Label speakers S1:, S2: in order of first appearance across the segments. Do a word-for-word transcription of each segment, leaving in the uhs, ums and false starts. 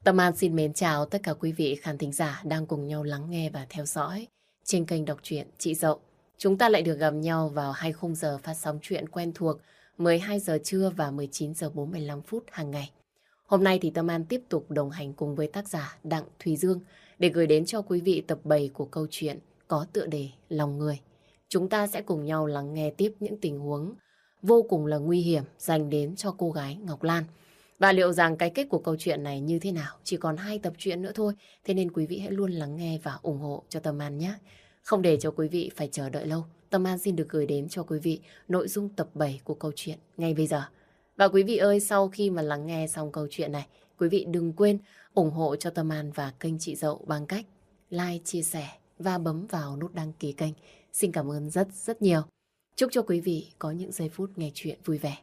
S1: Tâm An xin mến chào tất cả quý vị khán thính giả đang cùng nhau lắng nghe và theo dõi trên kênh đọc truyện Chị Dậu. Chúng ta lại được gặp nhau vào hai khung giờ phát sóng truyện quen thuộc mười hai giờ trưa và mười chín giờ bốn mươi lăm phút hàng ngày. Hôm nay thì Tâm An tiếp tục đồng hành cùng với tác giả Đặng Thùy Dương để gửi đến cho quý vị tập bảy của câu chuyện có tựa đề Lòng Người. Chúng ta sẽ cùng nhau lắng nghe tiếp những tình huống vô cùng là nguy hiểm dành đến cho cô gái Ngọc Lan. Và liệu rằng cái kết của câu chuyện này như thế nào? Chỉ còn hai tập truyện nữa thôi. Thế nên quý vị hãy luôn lắng nghe và ủng hộ cho Tâm An nhé. Không để cho quý vị phải chờ đợi lâu. Tâm An xin được gửi đến cho quý vị nội dung tập bảy của câu chuyện ngay bây giờ. Và quý vị ơi, sau khi mà lắng nghe xong câu chuyện này, quý vị đừng quên ủng hộ cho Tâm An và kênh Chị Dậu bằng cách like, chia sẻ và bấm vào nút đăng ký kênh. Xin cảm ơn rất rất nhiều. Chúc cho quý vị có những giây phút nghe chuyện vui vẻ.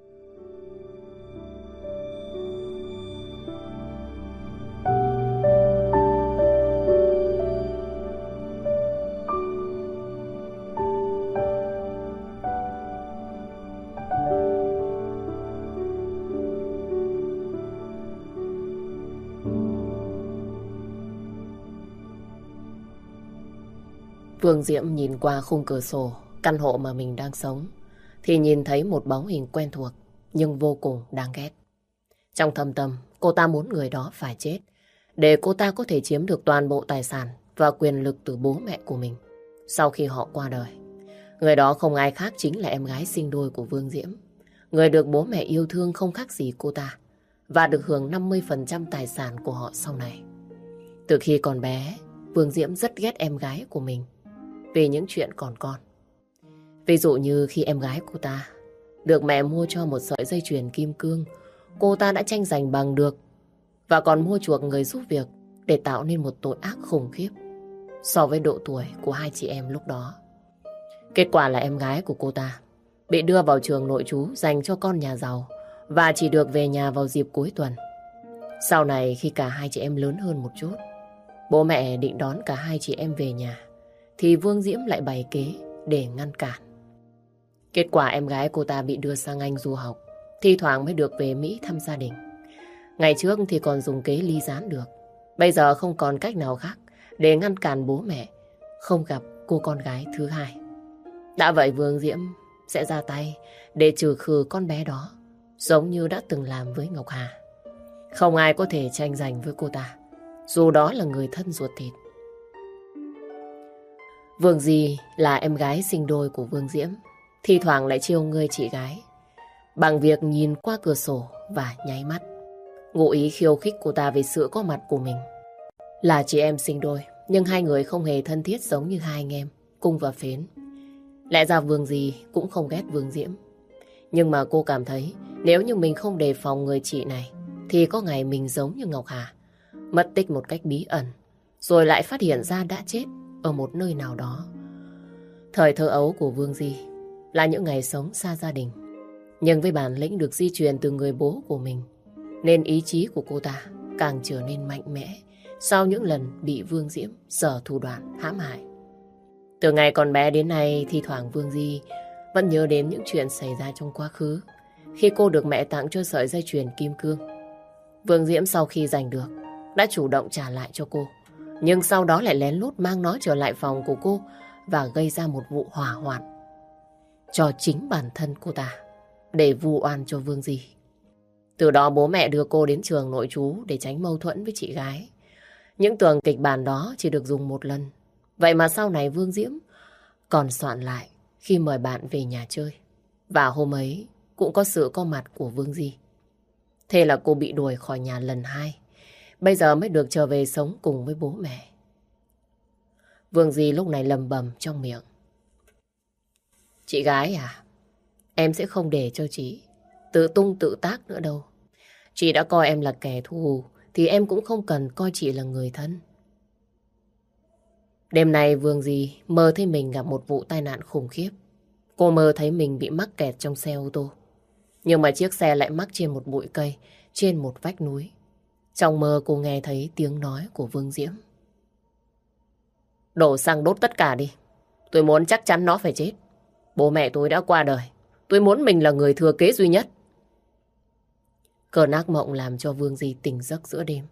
S1: Phương Diễm nhìn qua khung cửa sổ căn hộ mà mình đang sống thì nhìn thấy một bóng hình quen thuộc nhưng vô cùng đáng ghét. Trong thâm tâm, cô ta muốn người đó phải chết để cô ta có thể chiếm được toàn bộ tài sản và quyền lực từ bố mẹ của mình sau khi họ qua đời. Người đó không ai khác chính là em gái sinh đôi của Vương Diễm, người được bố mẹ yêu thương không khác gì cô ta và được hưởng năm mươi phần trăm tài sản của họ sau này. Từ khi còn bé, Vương Diễm rất ghét em gái của mình vì những chuyện còn con. Ví dụ như khi em gái cô ta được mẹ mua cho một sợi dây chuyền kim cương, cô ta đã tranh giành bằng được và còn mua chuộc người giúp việc để tạo nên một tội ác khủng khiếp so với độ tuổi của hai chị em lúc đó. Kết quả là em gái của cô ta bị đưa vào trường nội trú dành cho con nhà giàu và chỉ được về nhà vào dịp cuối tuần. Sau này khi cả hai chị em lớn hơn một chút, bố mẹ định đón cả hai chị em về nhà thì Vương Diễm lại bày kế để ngăn cản. Kết quả em gái cô ta bị đưa sang Anh du học, thi thoảng mới được về Mỹ thăm gia đình. Ngày trước thì còn dùng kế ly gián được, bây giờ không còn cách nào khác để ngăn cản bố mẹ không gặp cô con gái thứ hai. Đã vậy Vương Diễm sẽ ra tay để trừ khử con bé đó, giống như đã từng làm với Ngọc Hà. Không ai có thể tranh giành với cô ta, dù đó là người thân ruột thịt. Vương Di là em gái sinh đôi của Vương Diễm, thi thoảng lại trêu ngươi chị gái bằng việc nhìn qua cửa sổ và nháy mắt, ngụ ý khiêu khích cô ta về sự có mặt của mình. Là chị em sinh đôi, nhưng hai người không hề thân thiết giống như hai anh em Cung và Phến. Lẽ ra Vương Di cũng không ghét Vương Diễm, nhưng mà cô cảm thấy nếu như mình không đề phòng người chị này thì có ngày mình giống như Ngọc Hà, mất tích một cách bí ẩn, rồi lại phát hiện ra đã chết ở một nơi nào đó. Thời thơ ấu của Vương Di là những ngày sống xa gia đình, nhưng với bản lĩnh được di truyền từ người bố của mình, nên ý chí của cô ta càng trở nên mạnh mẽ sau những lần bị Vương Diễm giở thủ đoạn hãm hại. Từ ngày còn bé đến nay, thi thoảng Vương Di vẫn nhớ đến những chuyện xảy ra trong quá khứ khi cô được mẹ tặng cho sợi dây chuyền kim cương. Vương Diễm sau khi giành được đã chủ động trả lại cho cô, nhưng sau đó lại lén lút mang nó trở lại phòng của cô và gây ra một vụ hỏa hoạn cho chính bản thân cô ta để vu oan cho Vương Di. Từ đó bố mẹ đưa cô đến trường nội trú để tránh mâu thuẫn với chị gái. Những tường kịch bản đó chỉ được dùng một lần, vậy mà sau này Vương Diễm còn soạn lại khi mời bạn về nhà chơi. Và hôm ấy cũng có sự có mặt của Vương Di. Thế là cô bị đuổi khỏi nhà lần hai, bây giờ mới được trở về sống cùng với bố mẹ. Vương Di lúc này lầm bầm trong miệng: Chị gái à, em sẽ không để cho chị tự tung tự tác nữa đâu. Chị đã coi em là kẻ thù thì em cũng không cần coi chị là người thân. Đêm nay Vương Di mơ thấy mình gặp một vụ tai nạn khủng khiếp. Cô mơ thấy mình bị mắc kẹt trong xe ô tô, nhưng mà chiếc xe lại mắc trên một bụi cây, trên một vách núi. Trong mơ cô nghe thấy tiếng nói của Vương Diễm: Đổ xăng đốt tất cả đi, tôi muốn chắc chắn nó phải chết. Bố mẹ tôi đã qua đời, tôi muốn mình là người thừa kế duy nhất. Cơn ác mộng làm cho Vương Di tỉnh giấc giữa đêm.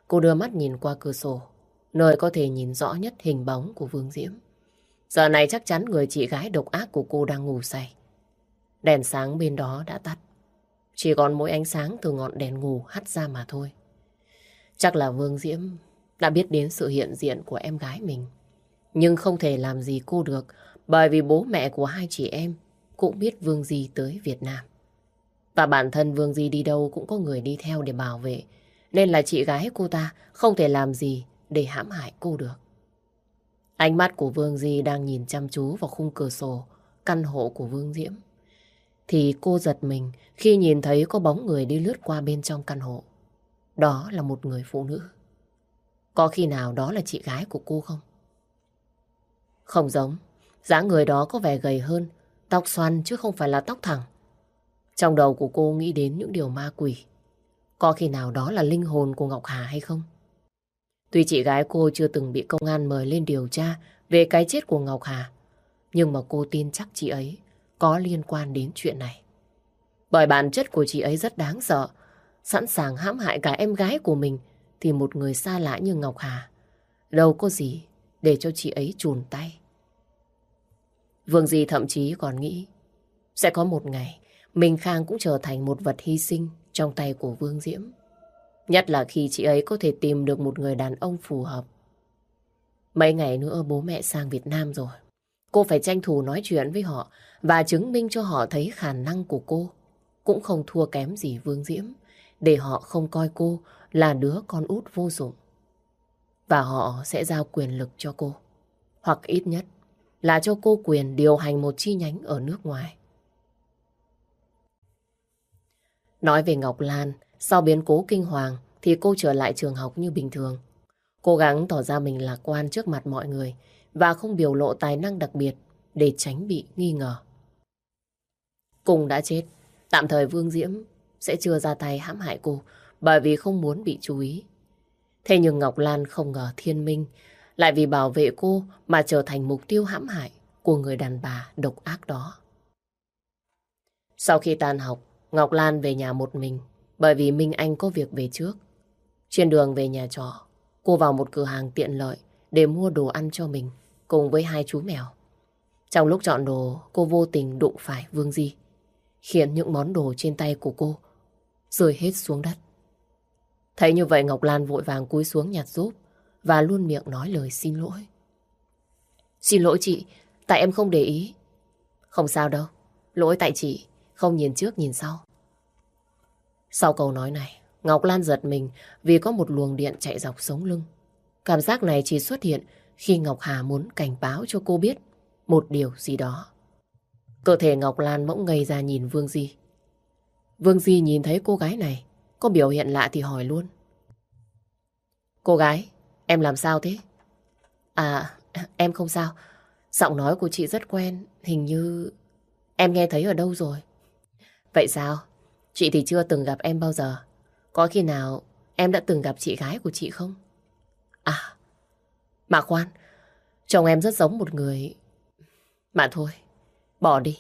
S1: Cô đưa mắt nhìn qua cửa sổ, nơi có thể nhìn rõ nhất hình bóng của Vương Diễm. Giờ này chắc chắn người chị gái độc ác của cô đang ngủ say. Đèn sáng bên đó đã tắt. Chỉ còn mỗi ánh sáng từ ngọn đèn ngủ hắt ra mà thôi. Chắc là Vương Diễm đã biết đến sự hiện diện của em gái mình. Nhưng không thể làm gì cô được, bởi vì bố mẹ của hai chị em cũng biết Vương Di tới Việt Nam. Và bản thân Vương Di đi đâu cũng có người đi theo để bảo vệ. Nên là chị gái cô ta không thể làm gì để hãm hại cô được. Ánh mắt của Vương Di đang nhìn chăm chú vào khung cửa sổ căn hộ của Vương Diễm. Thì cô giật mình khi nhìn thấy có bóng người đi lướt qua bên trong căn hộ. Đó là một người phụ nữ. Có khi nào đó là chị gái của cô không? Không giống. Dáng người đó có vẻ gầy hơn, tóc xoăn chứ không phải là tóc thẳng. Trong đầu của cô nghĩ đến những điều ma quỷ. Có khi nào đó là linh hồn của Ngọc Hà hay không? Tuy chị gái cô chưa từng bị công an mời lên điều tra về cái chết của Ngọc Hà, nhưng mà cô tin chắc chị ấy có liên quan đến chuyện này. Bởi bản chất của chị ấy rất đáng sợ, sẵn sàng hãm hại cả em gái của mình, thì một người xa lạ như Ngọc Hà đâu có gì để cho chị ấy chùn tay. Vương Di thậm chí còn nghĩ sẽ có một ngày Minh Khang cũng trở thành một vật hy sinh trong tay của Vương Diễm. Nhất là khi chị ấy có thể tìm được một người đàn ông phù hợp. Mấy ngày nữa bố mẹ sang Việt Nam rồi. Cô phải tranh thủ nói chuyện với họ và chứng minh cho họ thấy khả năng của cô cũng không thua kém gì Vương Diễm, để họ không coi cô là đứa con út vô dụng. Và họ sẽ giao quyền lực cho cô, hoặc ít nhất là cho cô quyền điều hành một chi nhánh ở nước ngoài. Nói về Ngọc Lan, sau biến cố kinh hoàng thì cô trở lại trường học như bình thường. Cố gắng tỏ ra mình lạc quan trước mặt mọi người và không biểu lộ tài năng đặc biệt để tránh bị nghi ngờ. Cùng đã chết, tạm thời Vương Diễm sẽ chưa ra tay hãm hại cô bởi vì không muốn bị chú ý. Thế nhưng Ngọc Lan không ngờ Thiên Minh lại vì bảo vệ cô mà trở thành mục tiêu hãm hại của người đàn bà độc ác đó. Sau khi tan học, Ngọc Lan về nhà một mình bởi vì Minh Anh có việc về trước. Trên đường về nhà trọ, cô vào một cửa hàng tiện lợi để mua đồ ăn cho mình cùng với hai chú mèo. Trong lúc chọn đồ, cô vô tình đụng phải Vương Di, khiến những món đồ trên tay của cô rơi hết xuống đất. Thấy như vậy Ngọc Lan vội vàng cúi xuống nhặt giúp và luôn miệng nói lời xin lỗi. Xin lỗi chị, tại em không để ý. Không sao đâu, lỗi tại chị, không nhìn trước nhìn sau. Sau câu nói này, Ngọc Lan giật mình vì có một luồng điện chạy dọc sống lưng. Cảm giác này chỉ xuất hiện khi Ngọc Hà muốn cảnh báo cho cô biết một điều gì đó. Cơ thể Ngọc Lan bỗng ngây ra nhìn Vương Di. Vương Di nhìn thấy cô gái này có biểu hiện lạ thì hỏi luôn. Cô gái, em làm sao thế? À, em không sao. Giọng nói của chị rất quen, hình như em nghe thấy ở đâu rồi. Vậy sao? Chị thì chưa từng gặp em bao giờ. Có khi nào em đã từng gặp chị gái của chị không? À, mà khoan, chồng em rất giống một người. Mà thôi, bỏ đi.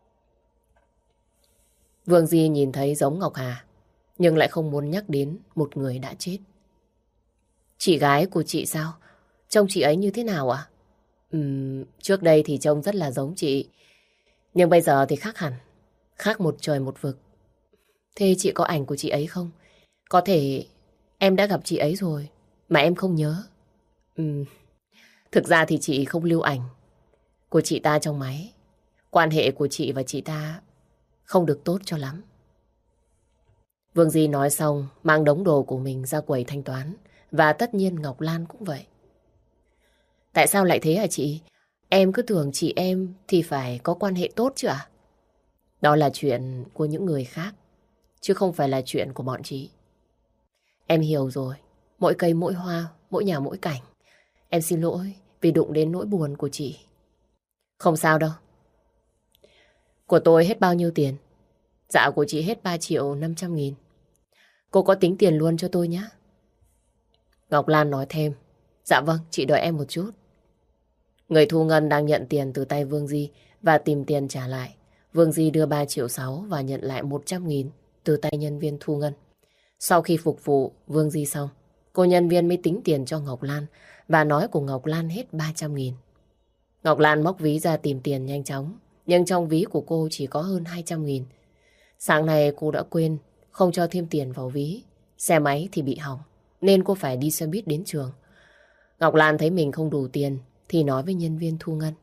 S1: Vương Di nhìn thấy giống Ngọc Hà, nhưng lại không muốn nhắc đến một người đã chết. Chị gái của chị sao? Trông chị ấy như thế nào ạ? Ừm, trước đây thì trông rất là giống chị, nhưng bây giờ thì khác hẳn. Khác một trời một vực. Thế chị có ảnh của chị ấy không? Có thể em đã gặp chị ấy rồi mà em không nhớ. Ừm, thực ra thì chị không lưu ảnh của chị ta trong máy. Quan hệ của chị và chị ta không được tốt cho lắm. Vương Di nói xong mang đống đồ của mình ra quầy thanh toán. Và tất nhiên Ngọc Lan cũng vậy. Tại sao lại thế hả chị? Em cứ tưởng chị em thì phải có quan hệ tốt chứ ạ? Đó là chuyện của những người khác, chứ không phải là chuyện của bọn chị. Em hiểu rồi. Mỗi cây mỗi hoa, mỗi nhà mỗi cảnh. Em xin lỗi vì đụng đến nỗi buồn của chị. Không sao đâu. Của tôi hết bao nhiêu tiền? Dạ của chị hết ba triệu năm trăm nghìn. Cô có tính tiền luôn cho tôi nhé. Ngọc Lan nói thêm. Dạ vâng, chị đợi em một chút. Người thu ngân đang nhận tiền từ tay Vương Di và tìm tiền trả lại. Vương Di đưa ba triệu sáu và nhận lại một trăm nghìn từ tay nhân viên thu ngân. Sau khi phục vụ Vương Di xong, cô nhân viên mới tính tiền cho Ngọc Lan và nói của Ngọc Lan hết ba trăm nghìn. Ngọc Lan móc ví ra tìm tiền nhanh chóng, nhưng trong ví của cô chỉ có hơn hai trăm nghìn. Sáng nay cô đã quên không cho thêm tiền vào ví. Xe máy thì bị hỏng, nên cô phải đi xe buýt đến trường. Ngọc Lan thấy mình không đủ tiền thì nói với nhân viên thu ngân.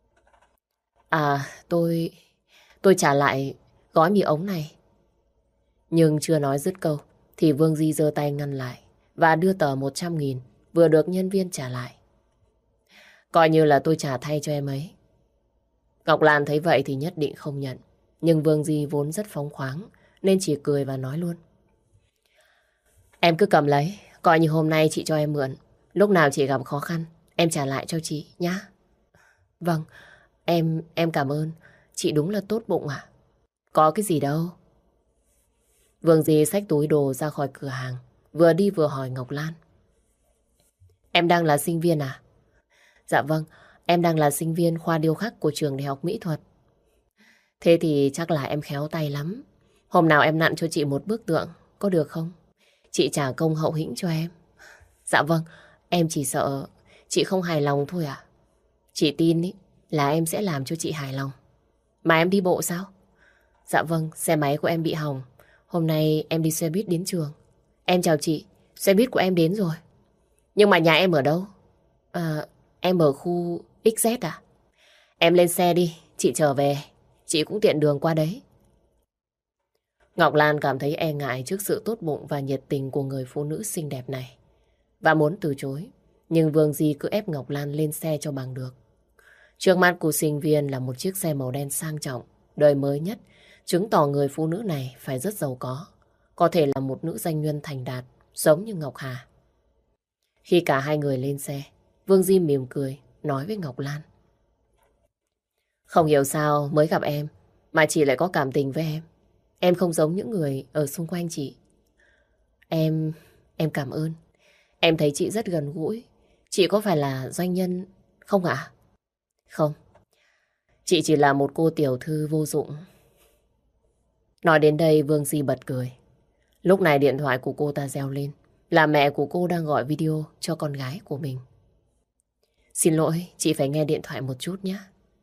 S1: À, tôi... tôi trả lại gói mì ống này. Nhưng chưa nói dứt câu thì Vương Di giơ tay ngăn lại và đưa tờ một trăm nghìn vừa được nhân viên trả lại. Coi như là tôi trả thay cho em ấy. Ngọc Lan thấy vậy thì nhất định không nhận. Nhưng Vương Di vốn rất phóng khoáng nên chỉ cười và nói luôn. Em cứ cầm lấy, coi như hôm nay chị cho em mượn. Lúc nào chị gặp khó khăn, em trả lại cho chị nhá. Vâng, em em cảm ơn. Chị đúng là tốt bụng à? Có cái gì đâu. Vương Di xách túi đồ ra khỏi cửa hàng, vừa đi vừa hỏi Ngọc Lan. Em đang là sinh viên à? Dạ vâng, em đang là sinh viên khoa điêu khắc của trường Đại học Mỹ thuật. Thế thì chắc là em khéo tay lắm. Hôm nào em nặn cho chị một bức tượng, có được không? Chị trả công hậu hĩnh cho em. Dạ vâng, em chỉ sợ chị không hài lòng thôi à? Chị tin ý, là em sẽ làm cho chị hài lòng. Mà em đi bộ sao? Dạ vâng, xe máy của em bị hỏng. Hôm nay em đi xe buýt đến trường. Em chào chị, xe buýt của em đến rồi. Nhưng mà nhà em ở đâu? À, em ở khu ích dét à? Em lên xe đi, chị trở về. Chị cũng tiện đường qua đấy. Ngọc Lan cảm thấy e ngại trước sự tốt bụng và nhiệt tình của người phụ nữ xinh đẹp này và muốn từ chối. Nhưng Vương Di cứ ép Ngọc Lan lên xe cho bằng được. Trước mắt của sinh viên là một chiếc xe màu đen sang trọng, đời mới nhất, chứng tỏ người phụ nữ này phải rất giàu có. Có thể là một nữ doanh nhân thành đạt, giống như Ngọc Hà. Khi cả hai người lên xe, Vương Di mỉm cười, nói với Ngọc Lan. Không hiểu sao mới gặp em, mà chị lại có cảm tình với em. Em không giống những người ở xung quanh chị. Em... em cảm ơn. Em thấy chị rất gần gũi. Chị có phải là doanh nhân không ạ? Không. Chị chỉ là một cô tiểu thư vô dụng. Nói đến đây Vương Di bật cười. Lúc này điện thoại của cô ta reo lên. Là mẹ của cô đang gọi video cho con gái của mình. Xin lỗi, chị phải nghe điện thoại một chút nhé.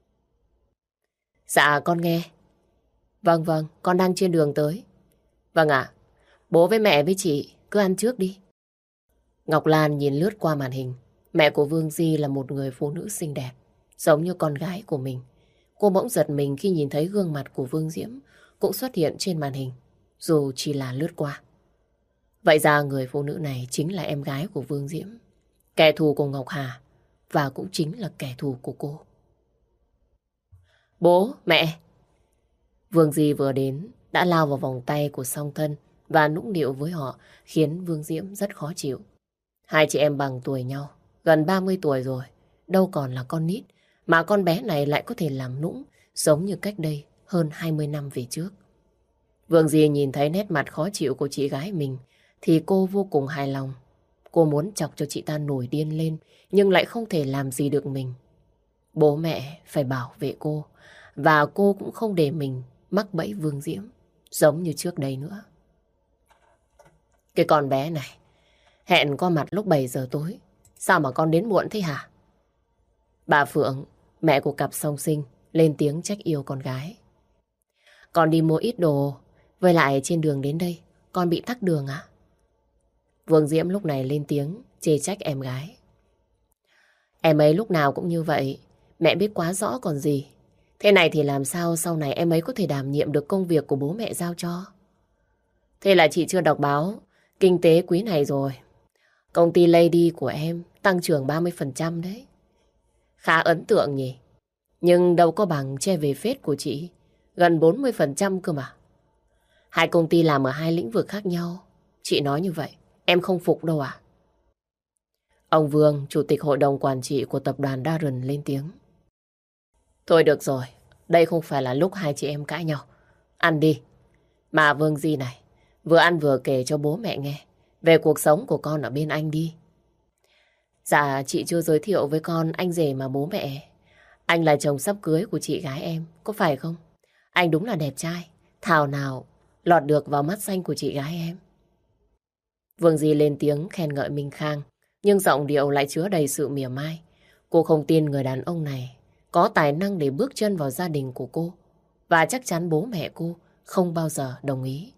S1: Dạ, con nghe. Vâng vâng, con đang trên đường tới. Vâng ạ, bố với mẹ với chị cứ ăn trước đi. Ngọc Lan nhìn lướt qua màn hình. Mẹ của Vương Di là một người phụ nữ xinh đẹp, giống như con gái của mình. Cô bỗng giật mình khi nhìn thấy gương mặt của Vương Diễm cũng xuất hiện trên màn hình, dù chỉ là lướt qua. Vậy ra người phụ nữ này chính là em gái của Vương Diễm, kẻ thù của Ngọc Hà, và cũng chính là kẻ thù của cô. Bố, mẹ! Vương Di vừa đến đã lao vào vòng tay của song thân và nũng nịu với họ, khiến Vương Diễm rất khó chịu. Hai chị em bằng tuổi nhau, gần ba mươi tuổi rồi, đâu còn là con nít, mà con bé này lại có thể làm nũng giống như cách đây hơn hai mươi năm về trước. Vương Di nhìn thấy nét mặt khó chịu của chị gái mình thì cô vô cùng hài lòng. Cô muốn chọc cho chị ta nổi điên lên, nhưng lại không thể làm gì được mình. Bố mẹ phải bảo vệ cô, và cô cũng không để mình mắc bẫy Vương Diễm giống như trước đây nữa. Cái con bé này hẹn có mặt lúc bảy giờ tối, sao mà con đến muộn thế hả? Bà Phượng, mẹ của cặp song sinh, lên tiếng trách yêu con gái. Con đi mua ít đồ, với lại trên đường đến đây con bị tắc đường à? Vương Diễm lúc này lên tiếng chê trách em gái. Em ấy lúc nào cũng như vậy, mẹ biết quá rõ còn gì. Thế này thì làm sao sau này em ấy có thể đảm nhiệm được công việc của bố mẹ giao cho? Thế là chị chưa đọc báo kinh tế quý này rồi. Công ty Lady của em tăng trưởng ba mươi phần trăm đấy. Khá ấn tượng nhỉ. Nhưng đâu có bằng che về phết của chị, gần bốn mươi phần trăm cơ mà. Hai công ty làm ở hai lĩnh vực khác nhau. Chị nói như vậy, em không phục đâu à? Ông Vương, chủ tịch hội đồng quản trị của tập đoàn Darren lên tiếng. Thôi được rồi, đây không phải là lúc hai chị em cãi nhau. Ăn đi. Mà Vương Di này, vừa ăn vừa kể cho bố mẹ nghe về cuộc sống của con ở bên anh đi. Dạ, chị chưa giới thiệu với con anh rể mà bố mẹ. Anh là chồng sắp cưới của chị gái em, có phải không? Anh đúng là đẹp trai, thảo nào lọt được vào mắt xanh của chị gái em. Vương Di lên tiếng khen ngợi Minh Khang, nhưng giọng điệu lại chứa đầy sự mỉa mai. Cô không tin người đàn ông này có tài năng để bước chân vào gia đình của cô, và chắc chắn bố mẹ cô không bao giờ đồng ý.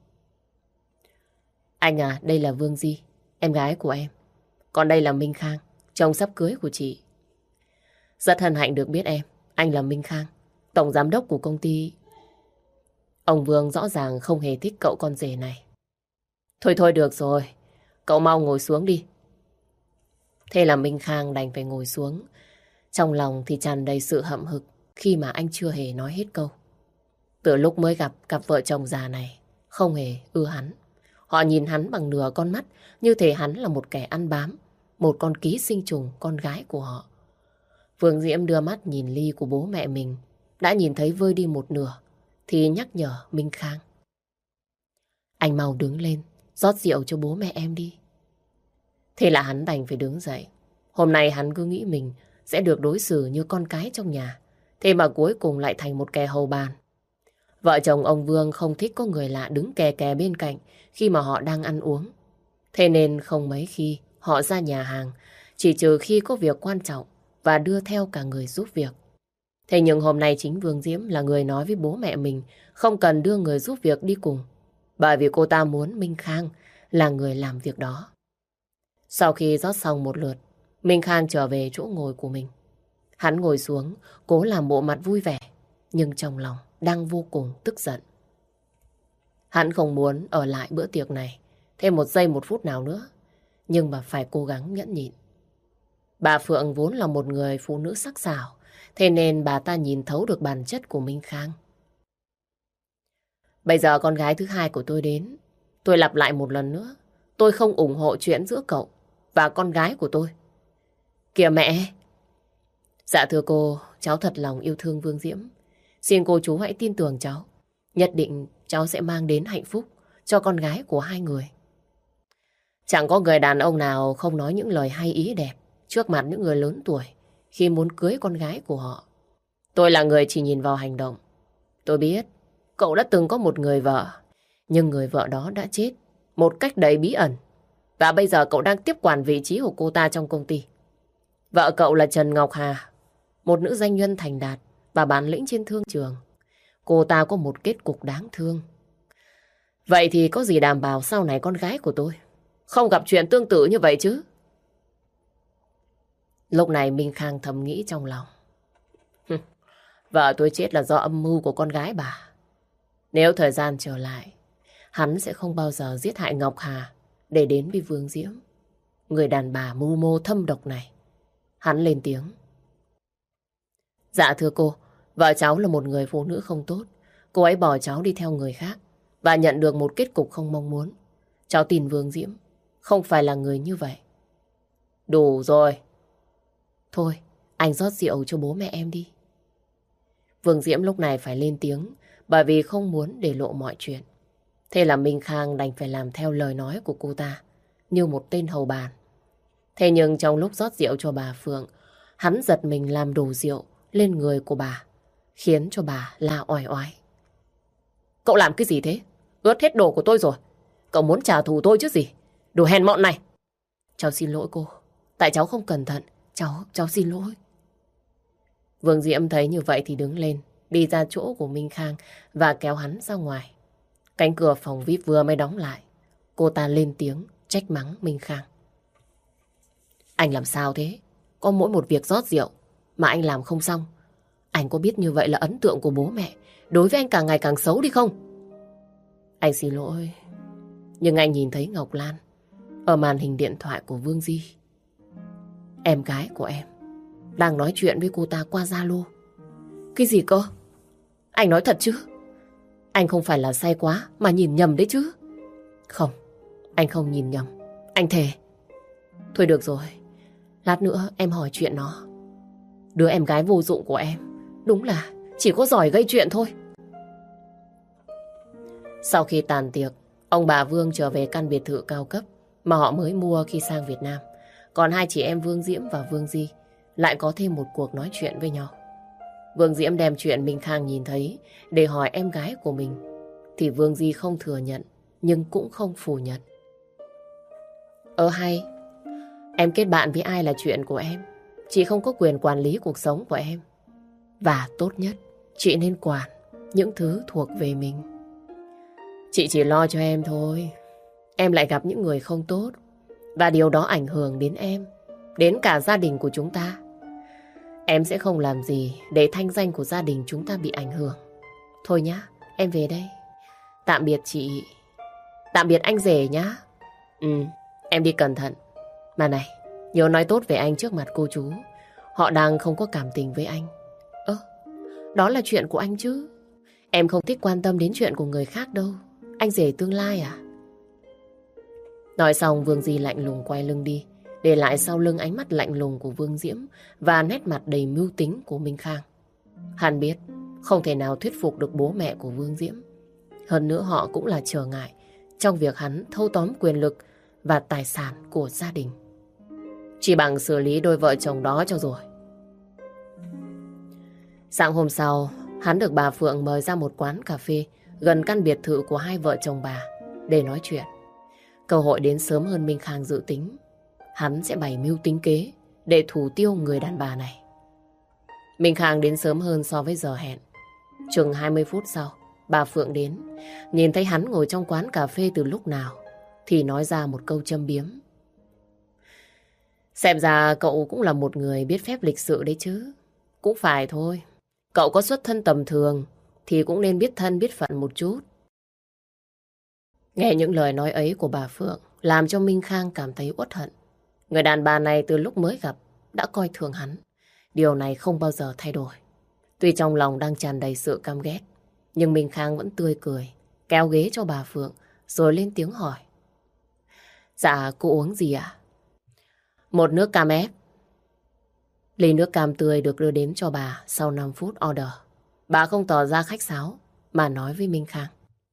S1: Anh à, đây là Vương Di, em gái của em. Còn đây là Minh Khang, chồng sắp cưới của chị. Rất hân hạnh được biết em, anh là Minh Khang, tổng giám đốc của công ty. Ông Vương rõ ràng không hề thích cậu con rể này. Thôi thôi được rồi, cậu mau ngồi xuống đi. Thế là Minh Khang đành phải ngồi xuống. Trong lòng thì tràn đầy sự hậm hực khi mà anh chưa hề nói hết câu. Từ lúc mới gặp cặp vợ chồng già này, không hề ưa hắn. Họ nhìn hắn bằng nửa con mắt, như thể hắn là một kẻ ăn bám, một con ký sinh trùng con gái của họ. Vương Diễm đưa mắt nhìn ly của bố mẹ mình, đã nhìn thấy vơi đi một nửa, thì nhắc nhở Minh Khang. Anh mau đứng lên, rót rượu cho bố mẹ em đi. Thế là hắn đành phải đứng dậy. Hôm nay hắn cứ nghĩ mình sẽ được đối xử như con cái trong nhà, thế mà cuối cùng lại thành một kẻ hầu bàn. Vợ chồng ông Vương không thích có người lạ đứng kè kè bên cạnh khi mà họ đang ăn uống. Thế nên không mấy khi họ ra nhà hàng, chỉ trừ khi có việc quan trọng và đưa theo cả người giúp việc. Thế nhưng hôm nay chính Vương Diễm là người nói với bố mẹ mình không cần đưa người giúp việc đi cùng, bởi vì cô ta muốn Minh Khang là người làm việc đó. Sau khi rót xong một lượt, Minh Khang trở về chỗ ngồi của mình. Hắn ngồi xuống, cố làm bộ mặt vui vẻ, nhưng trong lòng đang vô cùng tức giận. Hắn không muốn ở lại bữa tiệc này thêm một giây một phút nào nữa, nhưng mà phải cố gắng nhẫn nhịn. Bà Phượng vốn là một người phụ nữ sắc sảo, thế nên bà ta nhìn thấu được bản chất của Minh Khang. Bây giờ con gái thứ hai của tôi đến, tôi lặp lại một lần nữa, tôi không ủng hộ chuyện giữa cậu và con gái của tôi. Kìa mẹ! Dạ thưa cô, cháu thật lòng yêu thương Vương Diễm. Xin cô chú hãy tin tưởng cháu. Nhất định cháu sẽ mang đến hạnh phúc cho con gái của hai người. Chẳng có người đàn ông nào không nói những lời hay ý đẹp trước mặt những người lớn tuổi khi muốn cưới con gái của họ. Tôi là người chỉ nhìn vào hành động. Tôi biết cậu đã từng có một người vợ, nhưng người vợ đó đã chết một cách đầy bí ẩn. Và bây giờ cậu đang tiếp quản vị trí của cô ta trong công ty. Vợ cậu là Trần Ngọc Hà, một nữ doanh nhân thành đạt và bản lĩnh trên thương trường. Cô ta có một kết cục đáng thương. Vậy thì có gì đảm bảo sau này con gái của tôi không gặp chuyện tương tự như vậy chứ? Lúc này Minh Khang thầm nghĩ trong lòng. Vợ tôi chết là do âm mưu của con gái bà. Nếu thời gian trở lại, hắn sẽ không bao giờ giết hại Ngọc Hà để đến với Vương Diễm, người đàn bà mưu mô thâm độc này. Hắn lên tiếng. Dạ thưa cô, vợ cháu là một người phụ nữ không tốt. Cô ấy bỏ cháu đi theo người khác và nhận được một kết cục không mong muốn. Cháu tin Vương Diễm không phải là người như vậy. Đủ rồi. Thôi, anh rót rượu cho bố mẹ em đi. Vương Diễm lúc này phải lên tiếng bởi vì không muốn để lộ mọi chuyện. Thế là Minh Khang đành phải làm theo lời nói của cô ta như một tên hầu bàn. Thế nhưng trong lúc rót rượu cho bà Phượng, hắn giật mình làm đổ rượu lên người của bà, khiến cho bà la oai oái. Cậu làm cái gì thế? Ướt hết đồ của tôi rồi. Cậu muốn trả thù tôi chứ gì? Đồ hèn mọn này. Cháu xin lỗi cô. Tại cháu không cẩn thận. Cháu, cháu xin lỗi. Vương Diễm thấy như vậy thì đứng lên, đi ra chỗ của Minh Khang và kéo hắn ra ngoài. Cánh cửa phòng vi ai pi vừa mới đóng lại. Cô ta lên tiếng trách mắng Minh Khang. Anh làm sao thế? Có mỗi một việc rót rượu mà anh làm không xong. Anh có biết như vậy là ấn tượng của bố mẹ đối với anh càng ngày càng xấu đi không? Anh xin lỗi. Nhưng anh nhìn thấy Ngọc Lan ở màn hình điện thoại của Vương Di, em gái của em, đang nói chuyện với cô ta qua Zalo. Cái gì cơ? Anh nói thật chứ? Anh không phải là say quá mà nhìn nhầm đấy chứ? Không, anh không nhìn nhầm. Anh thề. Thôi được rồi, lát nữa em hỏi chuyện nó. Đứa em gái vô dụng của em đúng là chỉ có giỏi gây chuyện thôi. Sau khi tàn tiệc, ông bà Vương trở về căn biệt thự cao cấp mà họ mới mua khi sang Việt Nam. Còn hai chị em Vương Diễm và Vương Di lại có thêm một cuộc nói chuyện với nhau. Vương Diễm đem chuyện Minh Khang nhìn thấy để hỏi em gái của mình, thì Vương Di không thừa nhận nhưng cũng không phủ nhận. Ờ hay, em kết bạn với ai là chuyện của em. Chị không có quyền quản lý cuộc sống của em. Và tốt nhất, chị nên quản những thứ thuộc về mình. Chị chỉ lo cho em thôi. Em lại gặp những người không tốt. Và điều đó ảnh hưởng đến em, đến cả gia đình của chúng ta. Em sẽ không làm gì để thanh danh của gia đình chúng ta bị ảnh hưởng. Thôi nhá, em về đây. Tạm biệt chị. Tạm biệt anh rể nhá. Ừ, em đi cẩn thận. Mà này, nhớ nói tốt về anh trước mặt cô chú. Họ đang không có cảm tình với anh. Ơ, đó là chuyện của anh chứ. Em không thích quan tâm đến chuyện của người khác đâu. Anh rể tương lai à? Nói xong Vương Di lạnh lùng quay lưng đi, để lại sau lưng ánh mắt lạnh lùng của Vương Diễm và nét mặt đầy mưu tính của Minh Khang. Hắn biết không thể nào thuyết phục được bố mẹ của Vương Diễm. Hơn nữa họ cũng là trở ngại trong việc hắn thâu tóm quyền lực và tài sản của gia đình. Chỉ bằng xử lý đôi vợ chồng đó cho rồi. Sáng hôm sau, hắn được bà Phượng mời ra một quán cà phê gần căn biệt thự của hai vợ chồng bà để nói chuyện. Cơ hội đến sớm hơn Minh Khang dự tính. Hắn sẽ bày mưu tính kế để thủ tiêu người đàn bà này. Minh Khang đến sớm hơn so với giờ hẹn. Chừng hai mươi phút sau, bà Phượng đến. Nhìn thấy hắn ngồi trong quán cà phê từ lúc nào thì nói ra một câu châm biếm. Xem ra cậu cũng là một người biết phép lịch sự đấy chứ. Cũng phải thôi. Cậu có xuất thân tầm thường thì cũng nên biết thân biết phận một chút. Nghe những lời nói ấy của bà Phượng làm cho Minh Khang cảm thấy uất hận. Người đàn bà này từ lúc mới gặp đã coi thường hắn. Điều này không bao giờ thay đổi. Tuy trong lòng đang tràn đầy sự căm ghét, nhưng Minh Khang vẫn tươi cười, kéo ghế cho bà Phượng rồi lên tiếng hỏi. Dạ, cô uống gì ạ? Một nước cam ép. Ly nước cam tươi được đưa đến cho bà sau năm phút order. Bà không tỏ ra khách sáo mà nói với Minh Khang.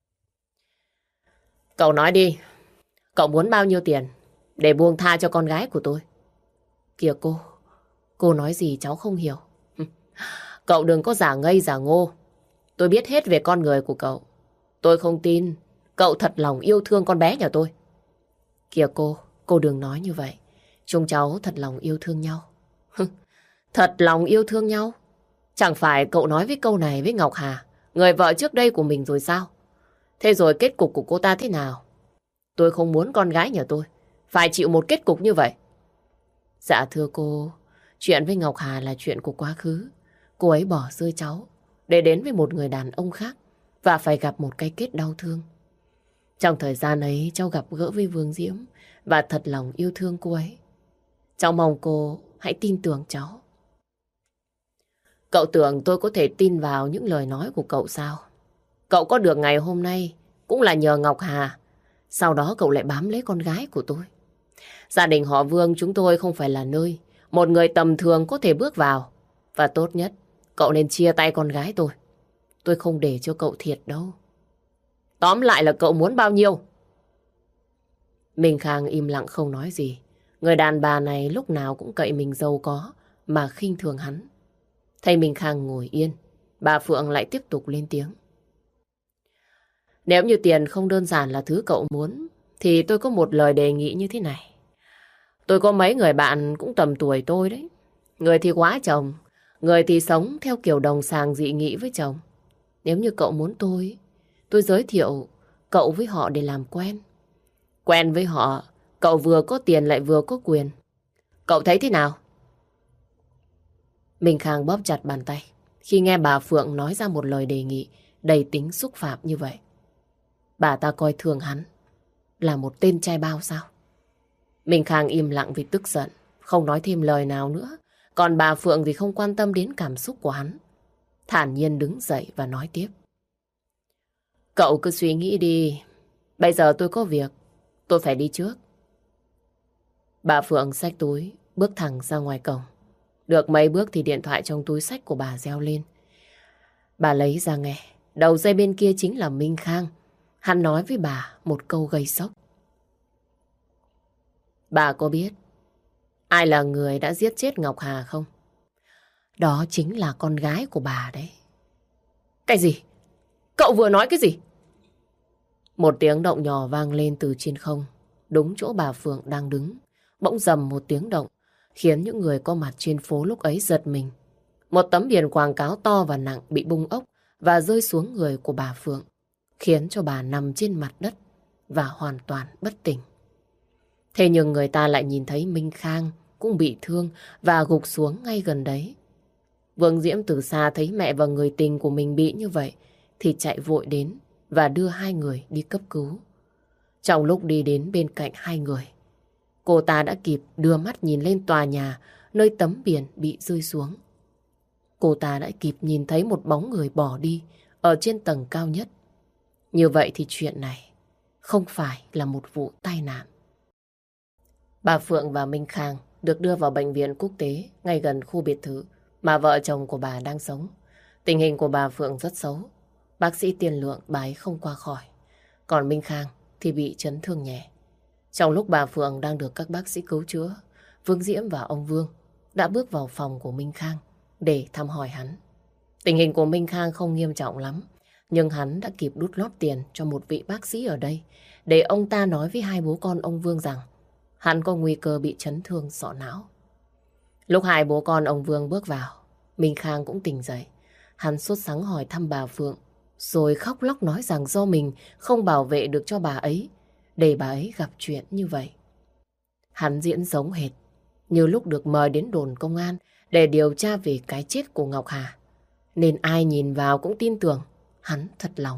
S1: Cậu nói đi, cậu muốn bao nhiêu tiền để buông tha cho con gái của tôi? Kìa cô, cô nói gì cháu không hiểu. Cậu đừng có giả ngây giả ngô. Tôi biết hết về con người của cậu. Tôi không tin cậu thật lòng yêu thương con bé nhà tôi. Kìa cô, cô đừng nói như vậy. Chúng cháu thật lòng yêu thương nhau. Thật lòng yêu thương nhau? Chẳng phải cậu nói với câu này với Ngọc Hà, người vợ trước đây của mình rồi sao? Thế rồi kết cục của cô ta thế nào? Tôi không muốn con gái nhà tôi phải chịu một kết cục như vậy. Dạ thưa cô, chuyện với Ngọc Hà là chuyện của quá khứ. Cô ấy bỏ rơi cháu để đến với một người đàn ông khác và phải gặp một cái kết đau thương. Trong thời gian ấy cháu gặp gỡ với Vương Diễm và thật lòng yêu thương cô ấy. Cháu mong cô hãy tin tưởng cháu. Cậu tưởng tôi có thể tin vào những lời nói của cậu sao? Cậu có được ngày hôm nay cũng là nhờ Ngọc Hà. Sau đó cậu lại bám lấy con gái của tôi. Gia đình họ Vương chúng tôi không phải là nơi một người tầm thường có thể bước vào. Và tốt nhất, cậu nên chia tay con gái tôi. Tôi không để cho cậu thiệt đâu. Tóm lại là cậu muốn bao nhiêu? Minh Khang im lặng không nói gì. Người đàn bà này lúc nào cũng cậy mình giàu có mà khinh thường hắn. Thấy Minh Khang ngồi yên, bà Phượng lại tiếp tục lên tiếng. Nếu như tiền không đơn giản là thứ cậu muốn, thì tôi có một lời đề nghị như thế này. Tôi có mấy người bạn cũng tầm tuổi tôi đấy. Người thì quá chồng, người thì sống theo kiểu đồng sàng dị nghị với chồng. Nếu như cậu muốn tôi, tôi giới thiệu cậu với họ để làm quen. Quen với họ, cậu vừa có tiền lại vừa có quyền. Cậu thấy thế nào? Minh Khang bóp chặt bàn tay khi nghe bà Phượng nói ra một lời đề nghị đầy tính xúc phạm như vậy. Bà ta coi thường hắn là một tên trai bao sao? Minh Khang im lặng vì tức giận, không nói thêm lời nào nữa. Còn bà Phượng thì không quan tâm đến cảm xúc của hắn. Thản nhiên đứng dậy và nói tiếp. Cậu cứ suy nghĩ đi. Bây giờ tôi có việc, tôi phải đi trước. Bà Phượng xách túi, bước thẳng ra ngoài cổng. Được mấy bước thì điện thoại trong túi xách của bà reo lên. Bà lấy ra nghe. Đầu dây bên kia chính là Minh Khang. Hắn nói với bà một câu gây sốc. Bà có biết ai là người đã giết chết Ngọc Hà không? Đó chính là con gái của bà đấy. Cái gì? Cậu vừa nói cái gì? Một tiếng động nhỏ vang lên từ trên không. đúng chỗ bà Phượng đang đứng. Bỗng dầm một tiếng động, khiến những người có mặt trên phố lúc ấy giật mình. Một tấm biển quảng cáo to và nặng bị bung ốc và rơi xuống người của bà Phượng, khiến cho bà nằm trên mặt đất và hoàn toàn bất tỉnh. Thế nhưng người ta lại nhìn thấy Minh Khang cũng bị thương và gục xuống ngay gần đấy. Vương Diễm từ xa thấy mẹ và người tình của mình bị như vậy thì chạy vội đến và đưa hai người đi cấp cứu. Trong lúc đi đến bên cạnh hai người, cô ta đã kịp đưa mắt nhìn lên tòa nhà nơi tấm biển bị rơi xuống. Cô ta đã kịp nhìn thấy một bóng người bỏ đi ở trên tầng cao nhất. Như vậy thì chuyện này không phải là một vụ tai nạn. Bà Phượng và Minh Khang được đưa vào bệnh viện quốc tế ngay gần khu biệt thự mà vợ chồng của bà đang sống. Tình hình của bà Phượng rất xấu. Bác sĩ tiên lượng bà ấy không qua khỏi. Còn Minh Khang thì bị chấn thương nhẹ. Trong lúc bà Phượng đang được các bác sĩ cứu chữa, Vương Diễm và ông Vương đã bước vào phòng của Minh Khang để thăm hỏi hắn. Tình hình của Minh Khang không nghiêm trọng lắm, nhưng hắn đã kịp đút lót tiền cho một vị bác sĩ ở đây để ông ta nói với hai bố con ông Vương rằng hắn có nguy cơ bị chấn thương sọ não. Lúc hai bố con ông Vương bước vào, Minh Khang cũng tỉnh dậy. Hắn sốt sắng hỏi thăm bà Phượng, rồi khóc lóc nói rằng do mình không bảo vệ được cho bà ấy, để bà ấy gặp chuyện như vậy. Hắn diễn giống hệt như lúc được mời đến đồn công an để điều tra về cái chết của Ngọc Hà, nên ai nhìn vào cũng tin tưởng hắn thật lòng.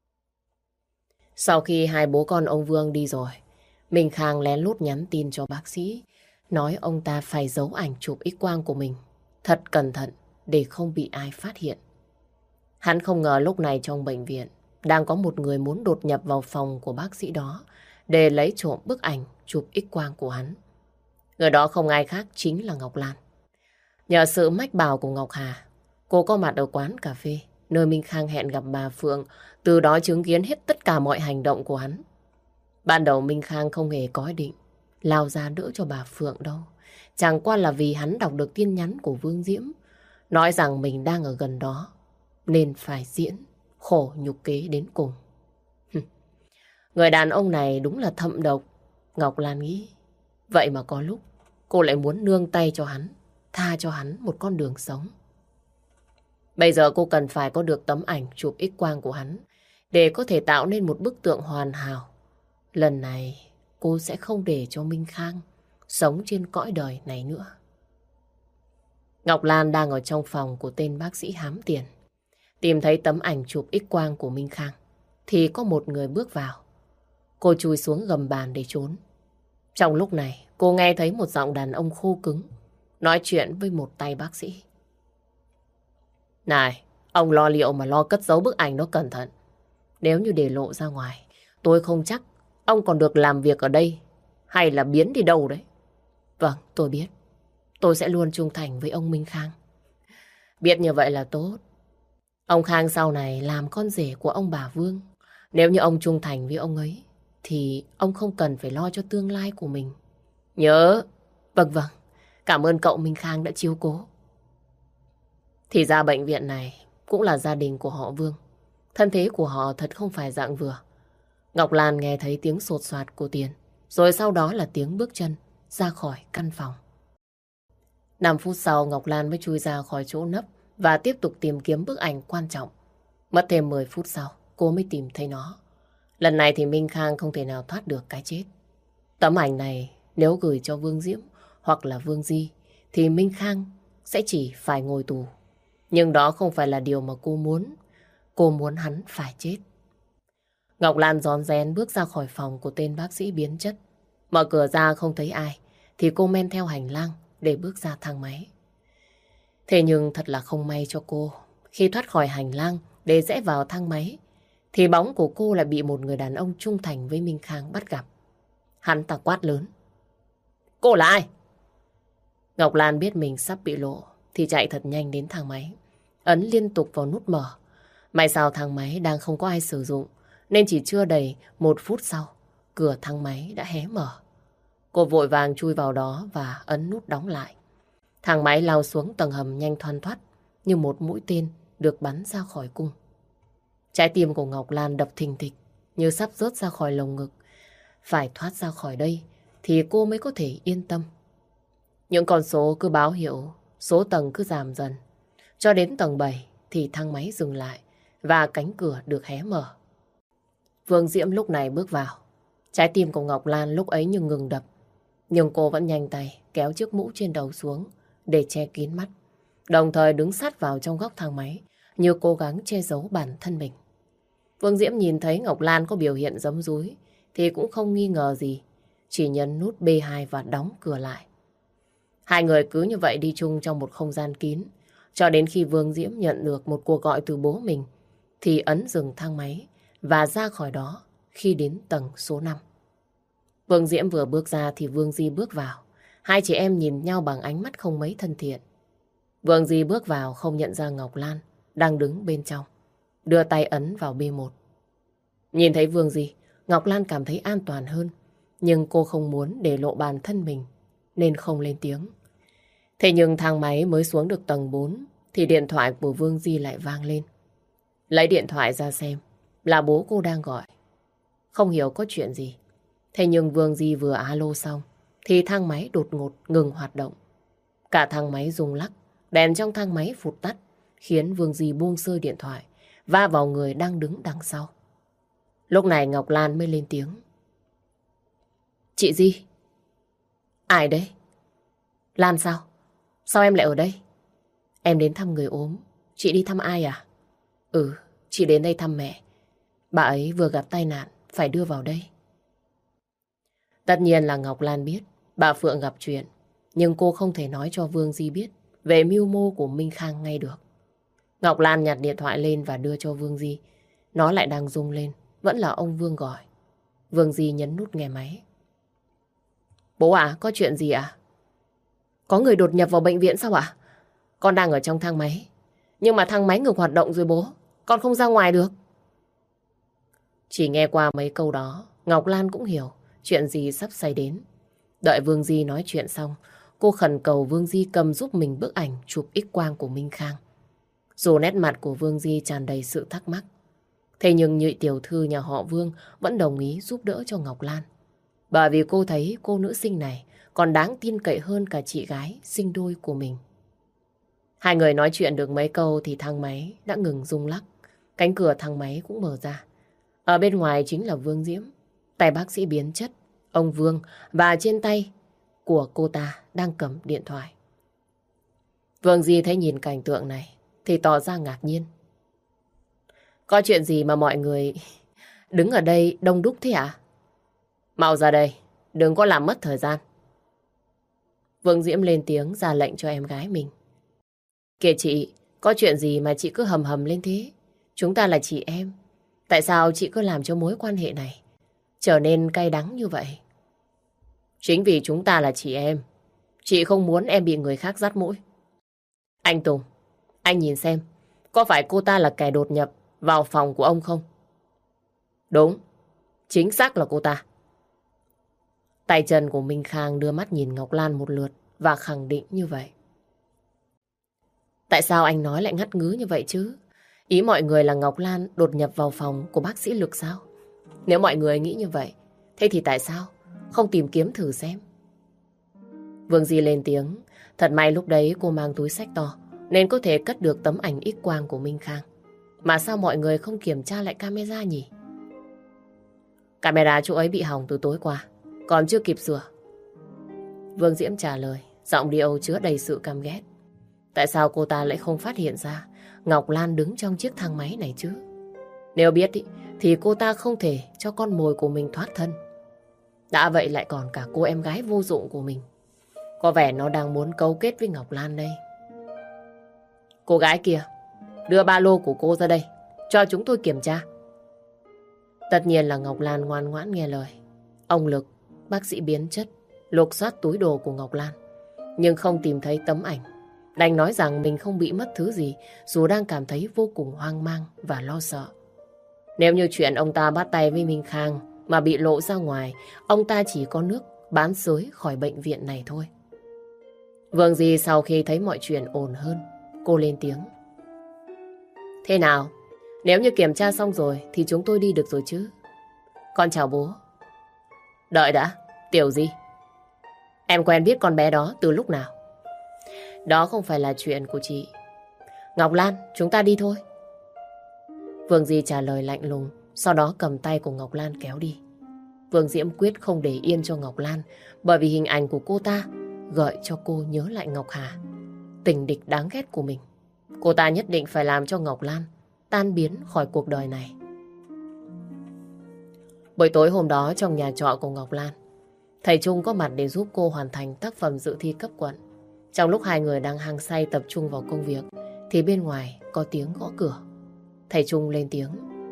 S1: Sau khi hai bố con ông Vương đi rồi, Minh Khang lén lút nhắn tin cho bác sĩ, nói ông ta phải giấu ảnh chụp X quang của mình thật cẩn thận để không bị ai phát hiện. Hắn không ngờ lúc này trong bệnh viện đang có một người muốn đột nhập vào phòng của bác sĩ đó để lấy trộm bức ảnh chụp X quang của hắn. Người đó không ai khác chính là Ngọc Lan. Nhờ sự mách bảo của Ngọc Hà, cô có mặt ở quán cà phê nơi Minh Khang hẹn gặp bà Phượng, từ đó chứng kiến hết tất cả mọi hành động của hắn. Ban đầu Minh Khang không hề có ý định lao ra đỡ cho bà Phượng đâu. Chẳng qua là vì hắn đọc được tin nhắn của Vương Diễm, nói rằng mình đang ở gần đó, nên phải diễn khổ nhục kế đến cùng. Người đàn ông này đúng là thâm độc, Ngọc Lan nghĩ. Vậy mà có lúc cô lại muốn nương tay cho hắn, tha cho hắn một con đường sống. Bây giờ cô cần phải có được tấm ảnh chụp X quang của hắn để có thể tạo nên một bức tượng hoàn hảo. Lần này cô sẽ không để cho Minh Khang sống trên cõi đời này nữa. Ngọc Lan đang ở trong phòng của tên bác sĩ hám tiền. Tìm thấy tấm ảnh chụp X quang của Minh Khang thì có một người bước vào. Cô chui xuống gầm bàn để trốn. Trong lúc này cô nghe thấy một giọng đàn ông khô cứng nói chuyện với một tay bác sĩ. Này, ông lo liệu mà lo cất giấu bức ảnh đó cẩn thận. Nếu như để lộ ra ngoài, tôi không chắc ông còn được làm việc ở đây hay là biến đi đâu đấy. Vâng, tôi biết. Tôi sẽ luôn trung thành với ông Minh Khang. Biết như vậy là tốt. Ông Khang sau này làm con rể của ông bà Vương. Nếu như ông trung thành với ông ấy thì ông không cần phải lo cho tương lai của mình. Nhớ. Vâng vâng. Cảm ơn cậu Minh Khang đã chiếu cố. Thì ra bệnh viện này cũng là gia đình của họ Vương. Thân thế của họ thật không phải dạng vừa. Ngọc Lan nghe thấy tiếng sột soạt của Tiền, rồi sau đó là tiếng bước chân ra khỏi căn phòng. Năm phút sau Ngọc Lan mới chui ra khỏi chỗ nấp và tiếp tục tìm kiếm bức ảnh quan trọng. Mất thêm mười phút sau, cô mới tìm thấy nó. Lần này thì Minh Khang không thể nào thoát được cái chết. Tấm ảnh này nếu gửi cho Vương Diễm hoặc là Vương Di thì Minh Khang sẽ chỉ phải ngồi tù. Nhưng đó không phải là điều mà cô muốn. Cô muốn hắn phải chết. Ngọc Lan rón rén bước ra khỏi phòng của tên bác sĩ biến chất. Mở cửa ra không thấy ai thì cô men theo hành lang để bước ra thang máy. Thế nhưng thật là không may cho cô. Khi thoát khỏi hành lang để rẽ vào thang máy thì bóng của cô lại bị một người đàn ông trung thành với Minh Khang bắt gặp. Hắn ta quát lớn. Cô là ai? Ngọc Lan biết mình sắp bị lộ thì chạy thật nhanh đến thang máy, ấn liên tục vào nút mở. May sao thang máy đang không có ai sử dụng nên chỉ chưa đầy một phút sau cửa thang máy đã hé mở. Cô vội vàng chui vào đó và ấn nút đóng lại. Thang máy lao xuống tầng hầm nhanh thoăn thoắt như một mũi tên được bắn ra khỏi cung. Trái tim của Ngọc Lan đập thình thịch như sắp rớt ra khỏi lồng ngực. phải thoát ra khỏi đây thì cô mới có thể yên tâm. Những con số cứ báo hiệu, số tầng cứ giảm dần. Cho đến tầng bảy thì thang máy dừng lại và cánh cửa được hé mở. Vương Diễm lúc này bước vào. Trái tim của Ngọc Lan lúc ấy như ngừng đập. Nhưng cô vẫn nhanh tay kéo chiếc mũ trên đầu xuống để che kín mắt. Đồng thời đứng sát vào trong góc thang máy như cố gắng che giấu bản thân mình. Vương Diễm nhìn thấy Ngọc Lan có biểu hiện giấm dúi thì cũng không nghi ngờ gì. Chỉ nhấn nút bê hai và đóng cửa lại. Hai người cứ như vậy đi chung trong một không gian kín. Cho đến khi Vương Diễm nhận được một cuộc gọi từ bố mình thì ấn dừng thang máy và ra khỏi đó khi đến tầng số năm. Vương Diễm vừa bước ra thì Vương Di bước vào. Hai chị em nhìn nhau bằng ánh mắt không mấy thân thiện. Vương Di bước vào không nhận ra Ngọc Lan đang đứng bên trong. Đưa tay ấn vào bê một. Nhìn thấy Vương Di, Ngọc Lan cảm thấy an toàn hơn. Nhưng cô không muốn để lộ bản thân mình nên không lên tiếng. Thế nhưng thang máy mới xuống được tầng bốn thì điện thoại của Vương Di lại vang lên. Lấy điện thoại ra xem là bố cô đang gọi. Không hiểu có chuyện gì. Thế nhưng Vương Di vừa alo xong thì thang máy đột ngột ngừng hoạt động. Cả thang máy rung lắc, đèn trong thang máy phụt tắt khiến Vương Di buông rơi điện thoại va vào người đang đứng đằng sau. Lúc này Ngọc Lan mới lên tiếng. Chị Di? Ai đấy? Lan sao? Sao em lại ở đây? Em đến thăm người ốm. Chị đi thăm ai à? Ừ, chị đến đây thăm mẹ. Bà ấy vừa gặp tai nạn, phải đưa vào đây. Tất nhiên là Ngọc Lan biết bà Phượng gặp chuyện, nhưng cô không thể nói cho Vương Di biết về mưu mô của Minh Khang ngay được. Ngọc Lan nhặt điện thoại lên và đưa cho Vương Di. Nó lại đang rung lên, vẫn là ông Vương gọi. Vương Di nhấn nút nghe máy. Bố à, có chuyện gì à? Có người đột nhập vào bệnh viện sao ạ? Con đang ở trong thang máy. Nhưng mà thang máy ngừng hoạt động rồi bố. Con không ra ngoài được. Chỉ nghe qua mấy câu đó, Ngọc Lan cũng hiểu chuyện gì sắp xảy đến. Đợi Vương Di nói chuyện xong, cô khẩn cầu Vương Di cầm giúp mình bức ảnh chụp X quang của Minh Khang. Dù nét mặt của Vương Di tràn đầy sự thắc mắc, thế nhưng Nhụy tiểu thư nhà họ Vương vẫn đồng ý giúp đỡ cho Ngọc Lan. Bởi vì cô thấy cô nữ sinh này còn đáng tin cậy hơn cả chị gái sinh đôi của mình. Hai người nói chuyện được mấy câu thì thang máy đã ngừng rung lắc. Cánh cửa thang máy cũng mở ra. Ở bên ngoài chính là Vương Diễm, tay bác sĩ biến chất, ông Vương, và trên tay của cô ta đang cầm điện thoại. Vương Di thấy nhìn cảnh tượng này thì tỏ ra ngạc nhiên. Có chuyện gì mà mọi người đứng ở đây đông đúc thế ạ? Mau ra đây, đừng có làm mất thời gian. Vương Diễm lên tiếng ra lệnh cho em gái mình. Kìa chị, có chuyện gì mà chị cứ hầm hầm lên thế? Chúng ta là chị em. Tại sao chị cứ làm cho mối quan hệ này trở nên cay đắng như vậy? Chính vì chúng ta là chị em. Chị không muốn em bị người khác dắt mũi. Anh Tùng, anh nhìn xem, có phải cô ta là kẻ đột nhập vào phòng của ông không? Đúng, chính xác là cô ta. Tay chân của Minh Khang đưa mắt nhìn Ngọc Lan một lượt và khẳng định như vậy. Tại sao anh nói lại ngắt ngứ như vậy chứ? Ý mọi người là Ngọc Lan đột nhập vào phòng của bác sĩ Lực sao? Nếu mọi người nghĩ như vậy, thế thì tại sao không tìm kiếm thử xem? Vương Di lên tiếng. Thật may lúc đấy cô mang túi xách to nên có thể cất được tấm ảnh X quang của Minh Khang. Mà sao mọi người không kiểm tra lại camera nhỉ? Camera chỗ ấy bị hỏng từ tối qua, còn chưa kịp sửa. Vương Diễm trả lời, giọng điệu chứa đầy sự căm ghét. Tại sao cô ta lại không phát hiện ra Ngọc Lan đứng trong chiếc thang máy này chứ? Nếu biết ý, thì cô ta không thể cho con mồi của mình thoát thân. Đã vậy lại còn cả cô em gái vô dụng của mình. Có vẻ nó đang muốn cấu kết với Ngọc Lan đây. Cô gái kia, đưa ba lô của cô ra đây, cho chúng tôi kiểm tra. Tất nhiên là Ngọc Lan ngoan ngoãn nghe lời. Ông Lực, bác sĩ biến chất, lục soát túi đồ của Ngọc Lan, nhưng không tìm thấy tấm ảnh. Đành nói rằng mình không bị mất thứ gì, dù đang cảm thấy vô cùng hoang mang và lo sợ. Nếu như chuyện ông ta bắt tay với Minh Khang mà bị lộ ra ngoài, ông ta chỉ có nước bán xới khỏi bệnh viện này thôi. Vương Di sau khi thấy mọi chuyện ổn hơn, cô lên tiếng. Thế nào? Nếu như kiểm tra xong rồi thì chúng tôi đi được rồi chứ? Con chào bố. Đợi đã, Tiểu gì? Em quen biết con bé đó từ lúc nào? Đó không phải là chuyện của chị. Ngọc Lan, chúng ta đi thôi. Vương Di trả lời lạnh lùng, sau đó cầm tay của Ngọc Lan kéo đi. Vương Diễm quyết không để yên cho Ngọc Lan, bởi vì hình ảnh của cô ta gợi cho cô nhớ lại Ngọc Hà, tình địch đáng ghét của mình. Cô ta nhất định phải làm cho Ngọc Lan tan biến khỏi cuộc đời này. Buổi tối hôm đó trong nhà trọ của Ngọc Lan, thầy Trung có mặt để giúp cô hoàn thành tác phẩm dự thi cấp quận. Trong lúc hai người đang hăng say tập trung vào công việc, thì bên ngoài có tiếng gõ cửa. Thầy Trung lên tiếng.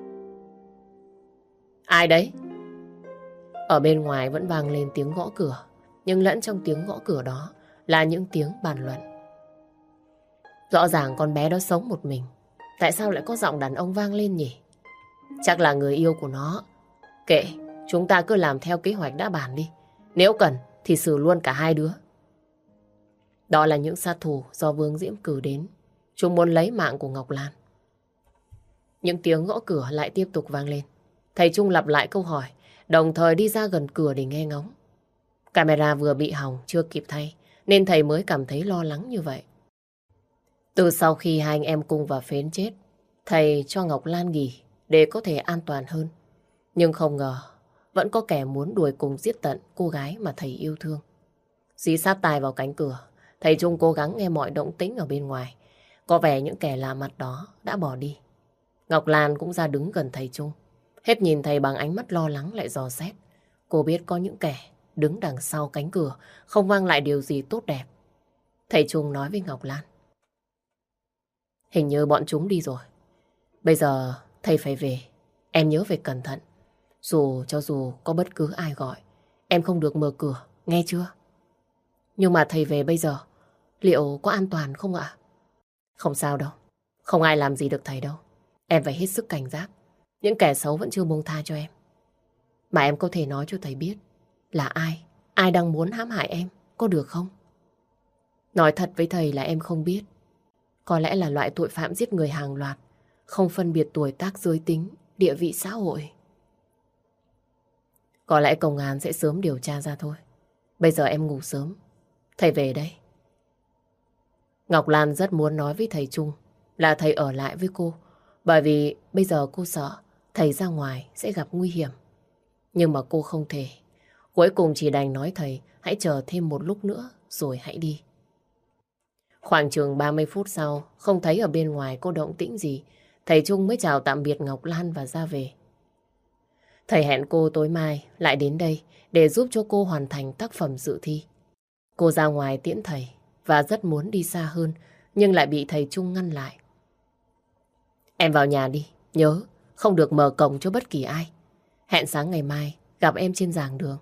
S1: Ai đấy? Ở bên ngoài vẫn vang lên tiếng gõ cửa, nhưng lẫn trong tiếng gõ cửa đó là những tiếng bàn luận. Rõ ràng con bé đó sống một mình, tại sao lại có giọng đàn ông vang lên nhỉ? Chắc là người yêu của nó. Kệ, chúng ta cứ làm theo kế hoạch đã bàn đi. Nếu cần thì xử luôn cả hai đứa. Đó là những sát thủ do Vương Diễm cử đến. Chúng muốn lấy mạng của Ngọc Lan. Những tiếng gõ cửa lại tiếp tục vang lên. Thầy Trung lặp lại câu hỏi, đồng thời đi ra gần cửa để nghe ngóng. Camera vừa bị hỏng chưa kịp thay, nên thầy mới cảm thấy lo lắng như vậy. Từ sau khi hai anh em Cung và Phến chết, thầy cho Ngọc Lan nghỉ để có thể an toàn hơn. Nhưng không ngờ, vẫn có kẻ muốn đuổi cùng giết tận cô gái mà thầy yêu thương. Dí sát tai vào cánh cửa, thầy Trung cố gắng nghe mọi động tĩnh ở bên ngoài. Có vẻ những kẻ lạ mặt đó đã bỏ đi. Ngọc Lan cũng ra đứng gần thầy Trung. Hết nhìn thầy bằng ánh mắt lo lắng lại dò xét. Cô biết có những kẻ đứng đằng sau cánh cửa không mang lại điều gì tốt đẹp. Thầy Trung nói với Ngọc Lan. Hình như bọn chúng đi rồi. Bây giờ thầy phải về. Em nhớ phải cẩn thận. Dù cho dù có bất cứ ai gọi, em không được mở cửa, nghe chưa? Nhưng mà thầy về bây giờ, liệu có an toàn không ạ? Không sao đâu. Không ai làm gì được thầy đâu. Em phải hết sức cảnh giác. Những kẻ xấu vẫn chưa buông tha cho em. Mà em có thể nói cho thầy biết là ai, ai đang muốn hãm hại em, có được không? Nói thật với thầy là em không biết. Có lẽ là loại tội phạm giết người hàng loạt, không phân biệt tuổi tác, giới tính, địa vị xã hội. Có lẽ công an sẽ sớm điều tra ra thôi. Bây giờ em ngủ sớm. Thầy về đây. Ngọc Lan rất muốn nói với thầy Trung là thầy ở lại với cô, bởi vì bây giờ cô sợ thầy ra ngoài sẽ gặp nguy hiểm. Nhưng mà cô không thể. Cuối cùng chỉ đành nói thầy hãy chờ thêm một lúc nữa rồi hãy đi. Khoảng chừng ba mươi phút sau, không thấy ở bên ngoài có động tĩnh gì, thầy Trung mới chào tạm biệt Ngọc Lan và ra về. Thầy hẹn cô tối mai lại đến đây để giúp cho cô hoàn thành tác phẩm dự thi. Cô ra ngoài tiễn thầy và rất muốn đi xa hơn, nhưng lại bị thầy Trung ngăn lại. Em vào nhà đi, nhớ không được mở cổng cho bất kỳ ai. Hẹn sáng ngày mai gặp em trên giảng đường.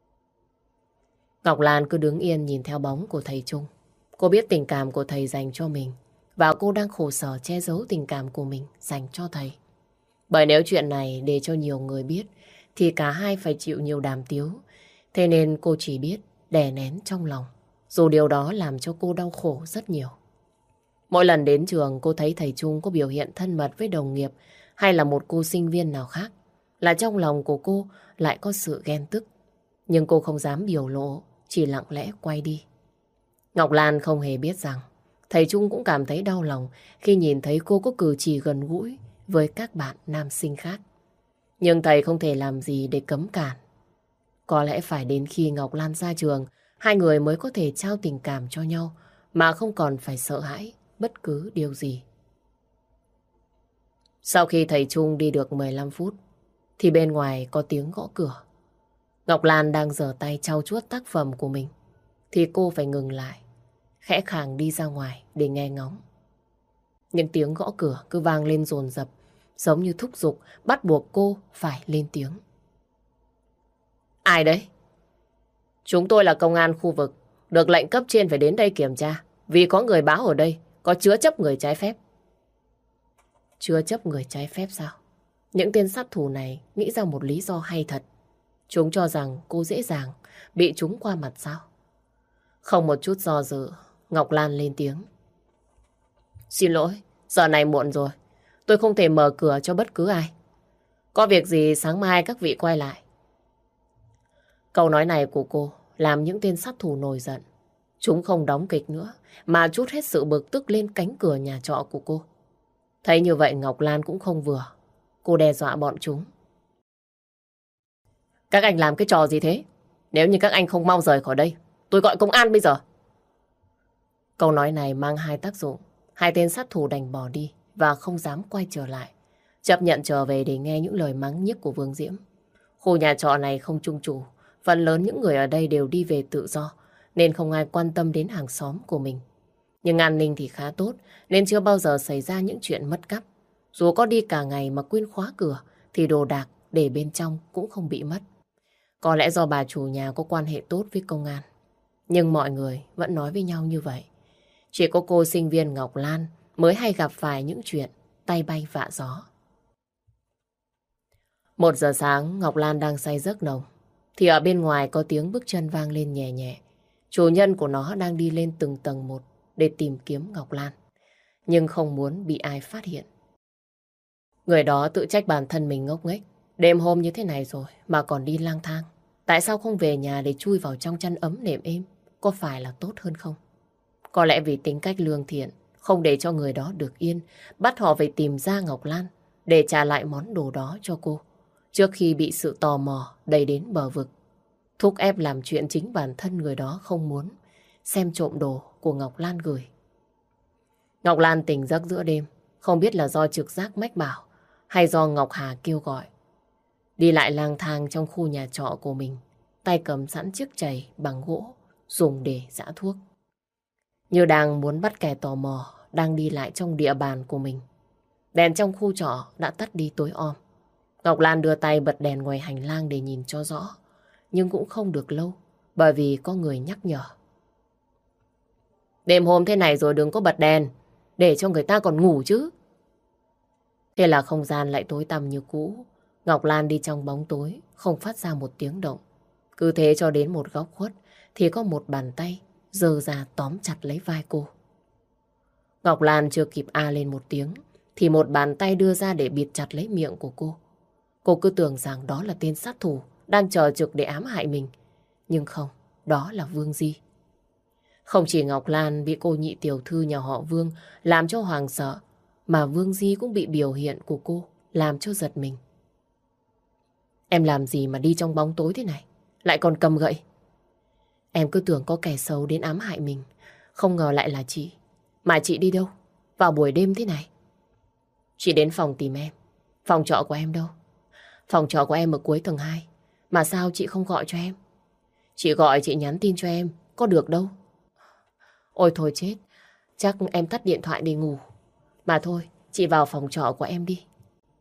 S1: Ngọc Lan cứ đứng yên nhìn theo bóng của thầy Trung. Cô biết tình cảm của thầy dành cho mình và cô đang khổ sở che giấu tình cảm của mình dành cho thầy. Bởi nếu chuyện này để cho nhiều người biết thì cả hai phải chịu nhiều đàm tiếu. Thế nên cô chỉ biết đè nén trong lòng, dù điều đó làm cho cô đau khổ rất nhiều. Mỗi lần đến trường cô thấy thầy Trung có biểu hiện thân mật với đồng nghiệp hay là một cô sinh viên nào khác, là trong lòng của cô lại có sự ghen tức. Nhưng cô không dám biểu lộ, chỉ lặng lẽ quay đi. Ngọc Lan không hề biết rằng thầy Trung cũng cảm thấy đau lòng khi nhìn thấy cô có cử chỉ gần gũi với các bạn nam sinh khác. Nhưng thầy không thể làm gì để cấm cản. Có lẽ phải đến khi Ngọc Lan ra trường, hai người mới có thể trao tình cảm cho nhau mà không còn phải sợ hãi bất cứ điều gì. Sau khi thầy Trung đi được mười lăm phút, thì bên ngoài có tiếng gõ cửa. Ngọc Lan đang giở tay trau chuốt tác phẩm của mình, thì cô phải ngừng lại, khẽ khàng đi ra ngoài để nghe ngóng. Những tiếng gõ cửa cứ vang lên dồn dập, giống như thúc giục bắt buộc cô phải lên tiếng. Ai đấy? Chúng tôi là công an khu vực, được lệnh cấp trên phải đến đây kiểm tra, vì có người báo ở đây có chứa chấp người trái phép. Chứa chấp người trái phép sao? Những tên sát thủ này nghĩ ra một lý do hay thật. Chúng cho rằng cô dễ dàng bị chúng qua mặt sao? Không một chút do dự, Ngọc Lan lên tiếng. Xin lỗi, giờ này muộn rồi. Tôi không thể mở cửa cho bất cứ ai. Có việc gì sáng mai các vị quay lại. Câu nói này của cô làm những tên sát thủ nổi giận. Chúng không đóng kịch nữa, mà trút hết sự bực tức lên cánh cửa nhà trọ của cô. Thấy như vậy Ngọc Lan cũng không vừa. Cô đe dọa bọn chúng. Các anh làm cái trò gì thế? Nếu như các anh không mau rời khỏi đây, tôi gọi công an bây giờ. Câu nói này mang hai tác dụng. Hai tên sát thủ đành bỏ đi và không dám quay trở lại. Chấp nhận trở về để nghe những lời mắng nhiếc của Vương Diễm. Khu nhà trọ này không chung chủ. Phần lớn những người ở đây đều đi về tự do, nên không ai quan tâm đến hàng xóm của mình. Nhưng an ninh thì khá tốt, nên chưa bao giờ xảy ra những chuyện mất cắp. Dù có đi cả ngày mà quên khóa cửa, thì đồ đạc để bên trong cũng không bị mất. Có lẽ do bà chủ nhà có quan hệ tốt với công an. Nhưng mọi người vẫn nói với nhau như vậy. Chỉ có cô sinh viên Ngọc Lan mới hay gặp phải những chuyện tay bay vạ gió. Một giờ sáng, Ngọc Lan đang say giấc nồng. Thì ở bên ngoài có tiếng bước chân vang lên nhẹ nhẹ. Chủ nhân của nó đang đi lên từng tầng một để tìm kiếm Ngọc Lan. Nhưng không muốn bị ai phát hiện. Người đó tự trách bản thân mình ngốc nghếch. Đêm hôm như thế này rồi mà còn đi lang thang. Tại sao không về nhà để chui vào trong chăn ấm nệm êm? Có phải là tốt hơn không? Có lẽ vì tính cách lương thiện, không để cho người đó được yên, bắt họ phải tìm ra Ngọc Lan để trả lại món đồ đó cho cô, trước khi bị sự tò mò đẩy đến bờ vực. Thúc ép làm chuyện chính bản thân người đó không muốn, xem trộm đồ của Ngọc Lan gửi. Ngọc Lan tỉnh giấc giữa đêm, không biết là do trực giác mách bảo hay do Ngọc Hà kêu gọi. Đi lại lang thang trong khu nhà trọ của mình, tay cầm sẵn chiếc chày bằng gỗ dùng để giã thuốc. Như đang muốn bắt kẻ tò mò đang đi lại trong địa bàn của mình. Đèn trong khu trọ đã tắt đi tối om. Ngọc Lan đưa tay bật đèn ngoài hành lang để nhìn cho rõ. Nhưng cũng không được lâu, bởi vì có người nhắc nhở. Đêm hôm thế này rồi đừng có bật đèn, để cho người ta còn ngủ chứ. Thế là không gian lại tối tăm như cũ. Ngọc Lan đi trong bóng tối, không phát ra một tiếng động. Cứ thế cho đến một góc khuất, thì có một bàn tay giơ ra tóm chặt lấy vai cô. Ngọc Lan chưa kịp a lên một tiếng, thì một bàn tay đưa ra để bịt chặt lấy miệng của cô. Cô cứ tưởng rằng đó là tên sát thủ đang chờ trực để ám hại mình. Nhưng không, đó là Vương Di. Không chỉ Ngọc Lan bị cô nhị tiểu thư nhà họ Vương làm cho hoàng sợ, mà Vương Di cũng bị biểu hiện của cô làm cho giật mình. Em làm gì mà đi trong bóng tối thế này, lại còn cầm gậy? Em cứ tưởng có kẻ xấu đến ám hại mình, không ngờ lại là chị. Mà chị đi đâu vào buổi đêm thế này? Chị đến phòng tìm em. Phòng trọ của em đâu? Phòng trọ của em ở cuối tầng hai. Mà sao chị không gọi cho em? Chị gọi, chị nhắn tin cho em, có được đâu. Ôi thôi chết, chắc em tắt điện thoại để ngủ. Mà thôi, chị vào phòng trọ của em đi.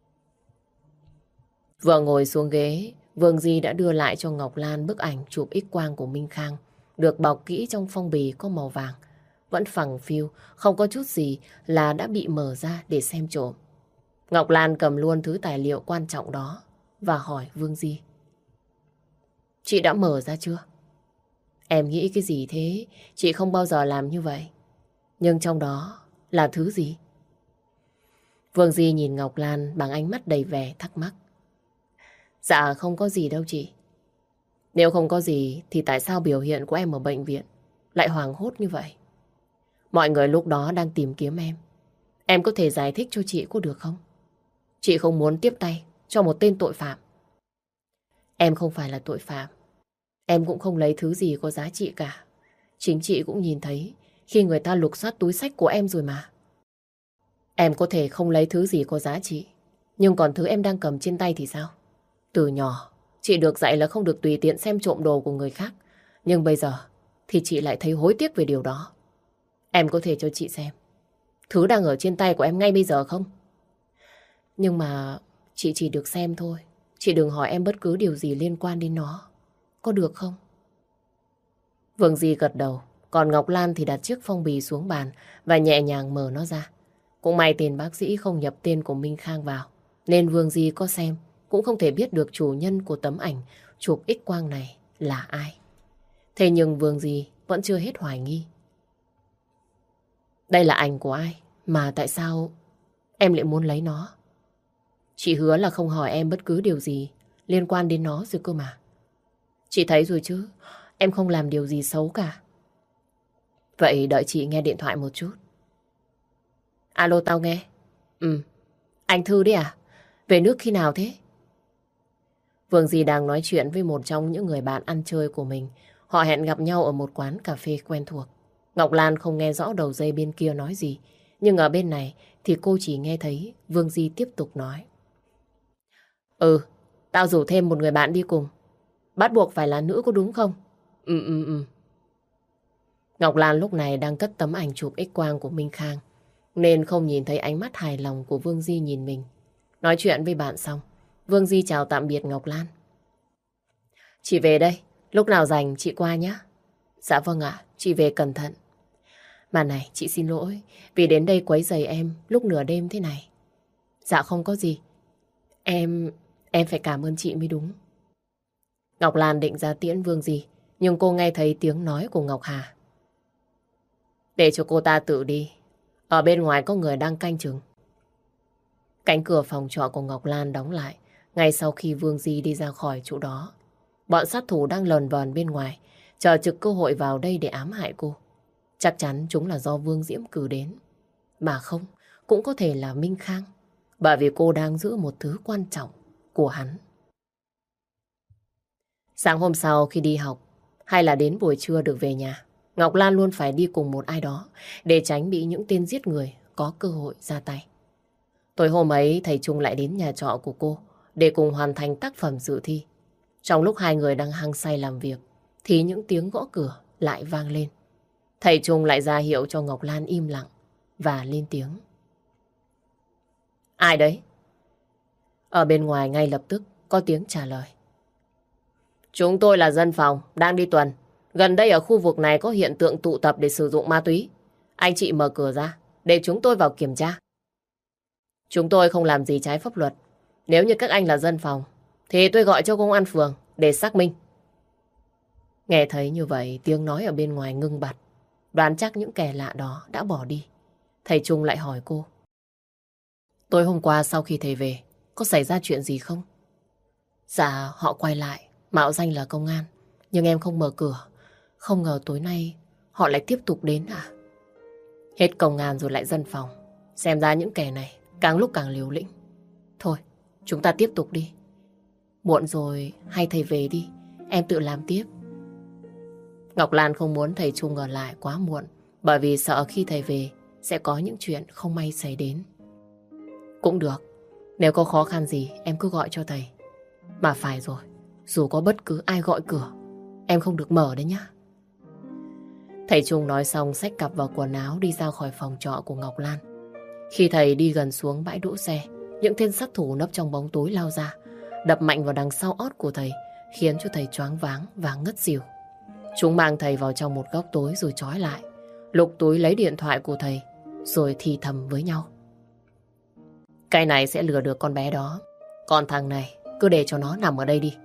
S1: Vừa ngồi xuống ghế, Vương Di đã đưa lại cho Ngọc Lan bức ảnh chụp X-quang của Minh Khang, được bọc kỹ trong phong bì có màu vàng. Vẫn phẳng phiu, không có chút gì là đã bị mở ra để xem trộm. Ngọc Lan cầm luôn thứ tài liệu quan trọng đó và hỏi Vương Di. Chị đã mở ra chưa? Em nghĩ cái gì thế? Chị không bao giờ làm như vậy. Nhưng trong đó là thứ gì? Vương Di nhìn Ngọc Lan bằng ánh mắt đầy vẻ thắc mắc. Dạ không có gì đâu chị. Nếu không có gì thì tại sao biểu hiện của em ở bệnh viện lại hoảng hốt như vậy? Mọi người lúc đó đang tìm kiếm em. Em có thể giải thích cho chị có được không? Chị không muốn tiếp tay cho một tên tội phạm. Em không phải là tội phạm. Em cũng không lấy thứ gì có giá trị cả. Chính chị cũng nhìn thấy khi người ta lục soát túi xách của em rồi mà. Em có thể không lấy thứ gì có giá trị, nhưng còn thứ em đang cầm trên tay thì sao? Từ nhỏ, chị được dạy là không được tùy tiện xem trộm đồ của người khác. Nhưng bây giờ thì chị lại thấy hối tiếc về điều đó. Em có thể cho chị xem thứ đang ở trên tay của em ngay bây giờ không? Nhưng mà chị chỉ được xem thôi. Chị đừng hỏi em bất cứ điều gì liên quan đến nó. Có được không? Vương Di gật đầu. Còn Ngọc Lan thì đặt chiếc phong bì xuống bàn và nhẹ nhàng mở nó ra. Cũng may tên bác sĩ không nhập tên của Minh Khang vào, nên Vương Di có xem cũng không thể biết được chủ nhân của tấm ảnh chụp X-quang này là ai. Thế nhưng Vương Di vẫn chưa hết hoài nghi. Đây là ảnh của ai? Mà tại sao em lại muốn lấy nó? Chị hứa là không hỏi em bất cứ điều gì liên quan đến nó rồi cơ mà. Chị thấy rồi chứ, em không làm điều gì xấu cả. Vậy đợi chị nghe điện thoại một chút. Alo, tao nghe. Ừ, anh Thư đấy à? Về nước khi nào thế? Vương Di đang nói chuyện với một trong những người bạn ăn chơi của mình. Họ hẹn gặp nhau ở một quán cà phê quen thuộc. Ngọc Lan không nghe rõ đầu dây bên kia nói gì. Nhưng ở bên này thì cô chỉ nghe thấy Vương Di tiếp tục nói. Ừ, tao rủ thêm một người bạn đi cùng. Bắt buộc phải là nữ có đúng không? Ừ, ừ, ừ. Ngọc Lan lúc này đang cất tấm ảnh chụp X-quang của Minh Khang, nên không nhìn thấy ánh mắt hài lòng của Vương Di nhìn mình. Nói chuyện với bạn xong, Vương Di chào tạm biệt Ngọc Lan. Chị về đây, lúc nào rảnh chị qua nhé. Dạ vâng ạ, chị về cẩn thận. Mà này, chị xin lỗi vì đến đây quấy rầy em lúc nửa đêm thế này. Dạ không có gì. Em, em phải cảm ơn chị mới đúng. Ngọc Lan định ra tiễn Vương Di, nhưng cô nghe thấy tiếng nói của Ngọc Hà. Để cho cô ta tự đi. Ở bên ngoài có người đang canh chừng. Cánh cửa phòng trọ của Ngọc Lan đóng lại ngay sau khi Vương Di đi ra khỏi chỗ đó. Bọn sát thủ đang lờn vờn bên ngoài, chờ trực cơ hội vào đây để ám hại cô. Chắc chắn chúng là do Vương Diễm cử đến. Mà không, cũng có thể là Minh Khang, bởi vì cô đang giữ một thứ quan trọng của hắn. Sáng hôm sau khi đi học, hay là đến buổi trưa được về nhà, Ngọc Lan luôn phải đi cùng một ai đó để tránh bị những tên giết người có cơ hội ra tay. Tối hôm ấy, thầy Trung lại đến nhà trọ của cô để cùng hoàn thành tác phẩm dự thi. Trong lúc hai người đang hăng say làm việc, thì những tiếng gõ cửa lại vang lên. Thầy Trung lại ra hiệu cho Ngọc Lan im lặng và lên tiếng. Ai đấy? Ở bên ngoài ngay lập tức có tiếng trả lời. Chúng tôi là dân phòng, đang đi tuần. Gần đây ở khu vực này có hiện tượng tụ tập để sử dụng ma túy. Anh chị mở cửa ra, để chúng tôi vào kiểm tra. Chúng tôi không làm gì trái pháp luật. Nếu như các anh là dân phòng, thì tôi gọi cho công an phường để xác minh. Nghe thấy như vậy, tiếng nói ở bên ngoài ngưng bặt. Đoán chắc những kẻ lạ đó đã bỏ đi. Thầy Trung lại hỏi cô. Tối hôm qua sau khi thầy về, có xảy ra chuyện gì không? Dạ, họ quay lại, mạo danh là công an. Nhưng em không mở cửa. Không ngờ tối nay họ lại tiếp tục đến à? Hết công an rồi lại dân phòng. Xem ra những kẻ này càng lúc càng liều lĩnh. Thôi, chúng ta tiếp tục đi. Muộn rồi, hay thầy về đi. Em tự làm tiếp. Ngọc Lan không muốn thầy Trung ở lại quá muộn, bởi vì sợ khi thầy về sẽ có những chuyện không may xảy đến. Cũng được. Nếu có khó khăn gì em cứ gọi cho thầy. Mà phải rồi, dù có bất cứ ai gọi cửa, em không được mở đấy nhá. Thầy Trung nói xong xách cặp vào quần áo đi ra khỏi phòng trọ của Ngọc Lan. Khi thầy đi gần xuống bãi đỗ xe, những tên sát thủ nấp trong bóng tối lao ra, đập mạnh vào đằng sau ót của thầy, khiến cho thầy choáng váng và ngất xỉu. Chúng mang thầy vào trong một góc tối rồi trói lại, lục túi lấy điện thoại của thầy, rồi thì thầm với nhau. Cái này sẽ lừa được con bé đó, còn thằng này cứ để cho nó nằm ở đây đi.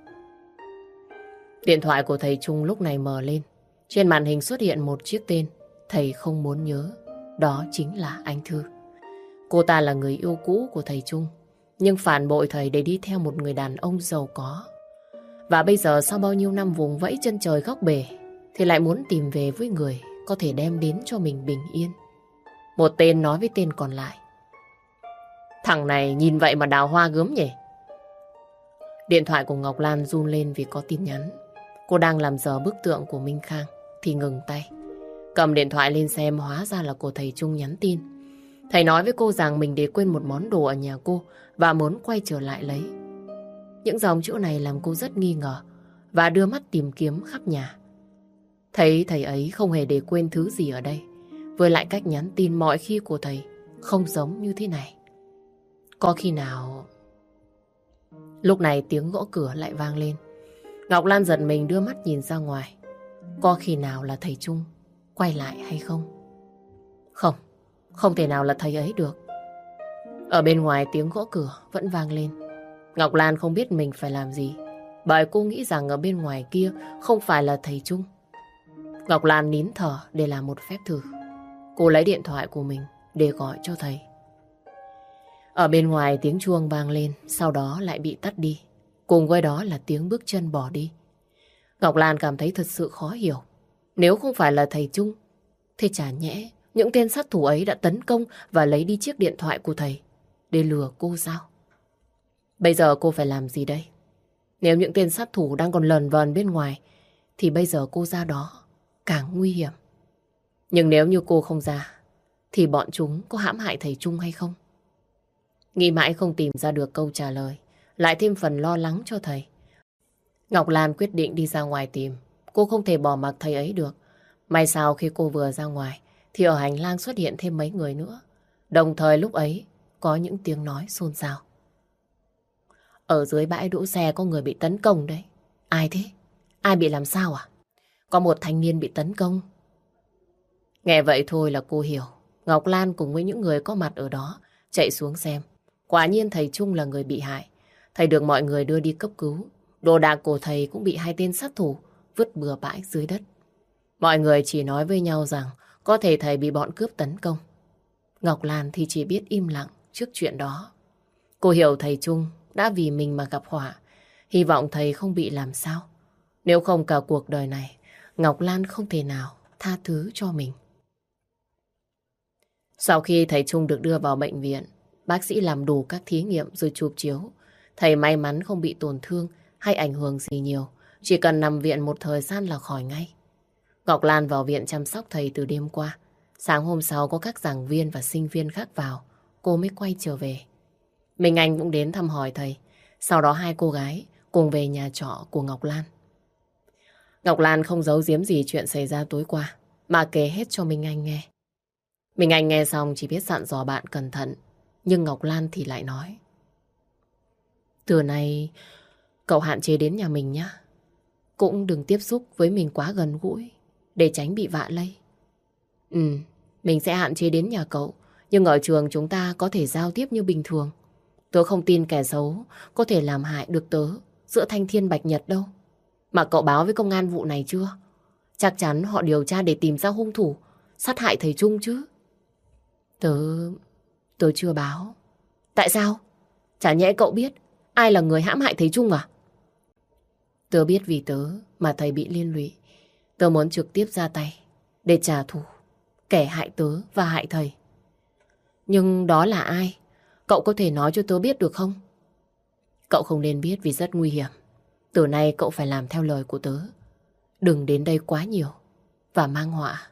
S1: Điện thoại của thầy Trung lúc này mở lên. Trên màn hình xuất hiện một chiếc tên thầy không muốn nhớ. Đó chính là anh Thư. Cô ta là người yêu cũ của thầy Trung, nhưng phản bội thầy để đi theo một người đàn ông giàu có. Và bây giờ sau bao nhiêu năm vùng vẫy chân trời góc bể, thì lại muốn tìm về với người có thể đem đến cho mình bình yên. Một tên nói với tên còn lại. Thằng này nhìn vậy mà đào hoa gớm nhỉ? Điện thoại của Ngọc Lan run lên vì có tin nhắn. Cô đang làm dở bức tượng của Minh Khang thì ngừng tay. Cầm điện thoại lên xem, hóa ra là của thầy Trung nhắn tin. Thầy nói với cô rằng mình để quên một món đồ ở nhà cô và muốn quay trở lại lấy. Những dòng chữ này làm cô rất nghi ngờ và đưa mắt tìm kiếm khắp nhà. Thấy thầy ấy không hề để quên thứ gì ở đây. Với lại cách nhắn tin mọi khi của thầy không giống như thế này. Có khi nào... Lúc này tiếng gõ cửa lại vang lên. Ngọc Lan giật mình đưa mắt nhìn ra ngoài. Có khi nào là thầy Trung quay lại hay không? Không, không thể nào là thầy ấy được. Ở bên ngoài tiếng gõ cửa vẫn vang lên. Ngọc Lan không biết mình phải làm gì, bởi cô nghĩ rằng ở bên ngoài kia không phải là thầy Trung. Ngọc Lan nín thở để làm một phép thử. Cô lấy điện thoại của mình để gọi cho thầy. Ở bên ngoài tiếng chuông vang lên, sau đó lại bị tắt đi. Cùng với đó là tiếng bước chân bỏ đi. Ngọc Lan cảm thấy thật sự khó hiểu. Nếu không phải là thầy Trung, thế chả nhẽ những tên sát thủ ấy đã tấn công và lấy đi chiếc điện thoại của thầy để lừa cô sao? Bây giờ cô phải làm gì đây? Nếu những tên sát thủ đang còn lờn vờn bên ngoài, thì bây giờ cô ra đó càng nguy hiểm. Nhưng nếu như cô không ra, thì bọn chúng có hãm hại thầy Trung hay không? Nghĩ mãi không tìm ra được câu trả lời, lại thêm phần lo lắng cho thầy. Ngọc Lan quyết định đi ra ngoài tìm. Cô không thể bỏ mặc thầy ấy được. May sao khi cô vừa ra ngoài, thì ở hành lang xuất hiện thêm mấy người nữa. Đồng thời lúc ấy, có những tiếng nói xôn xao. Ở dưới bãi đỗ xe có người bị tấn công đấy. Ai thế? Ai bị làm sao à? Có một thanh niên bị tấn công. Nghe vậy thôi là cô hiểu. Ngọc Lan cùng với những người có mặt ở đó chạy xuống xem. Quả nhiên thầy Trung là người bị hại. Thầy được mọi người đưa đi cấp cứu. Đồ đạc của thầy cũng bị hai tên sát thủ vứt bừa bãi dưới đất. Mọi người chỉ nói với nhau rằng có thể thầy bị bọn cướp tấn công. Ngọc Lan thì chỉ biết im lặng trước chuyện đó. Cô hiểu thầy Trung đã vì mình mà gặp họa. Hy vọng thầy không bị làm sao. Nếu không cả cuộc đời này, Ngọc Lan không thể nào tha thứ cho mình. Sau khi thầy Trung được đưa vào bệnh viện, bác sĩ làm đủ các thí nghiệm rồi chụp chiếu. Thầy may mắn không bị tổn thương hay ảnh hưởng gì nhiều. Chỉ cần nằm viện một thời gian là khỏi ngay. Ngọc Lan vào viện chăm sóc thầy từ đêm qua. Sáng hôm sau có các giảng viên và sinh viên khác vào, cô mới quay trở về. Minh Anh cũng đến thăm hỏi thầy. Sau đó hai cô gái cùng về nhà trọ của Ngọc Lan. Ngọc Lan không giấu giếm gì chuyện xảy ra tối qua, mà kể hết cho Minh Anh nghe. Minh Anh nghe xong chỉ biết dặn dò bạn cẩn thận. Nhưng Ngọc Lan thì lại nói: từ nay cậu hạn chế đến nhà mình nhé. Cũng đừng tiếp xúc với mình quá gần gũi, để tránh bị vạ lây. Ừ, mình sẽ hạn chế đến nhà cậu. Nhưng ở trường chúng ta có thể giao tiếp như bình thường. Tớ không tin kẻ xấu có thể làm hại được tớ giữa thanh thiên bạch nhật đâu. Mà cậu báo với công an vụ này chưa? Chắc chắn họ điều tra để tìm ra hung thủ sát hại thầy Trung chứ. Tớ... tớ chưa báo. Tại sao? Chả nhẽ cậu biết ai là người hãm hại thầy Trung à? Tớ biết vì tớ mà thầy bị liên lụy. Tớ muốn trực tiếp ra tay để trả thù kẻ hại tớ và hại thầy. Nhưng đó là ai? Cậu có thể nói cho tớ biết được không? Cậu không nên biết vì rất nguy hiểm. Từ nay cậu phải làm theo lời của tớ. Đừng đến đây quá nhiều và mang họa.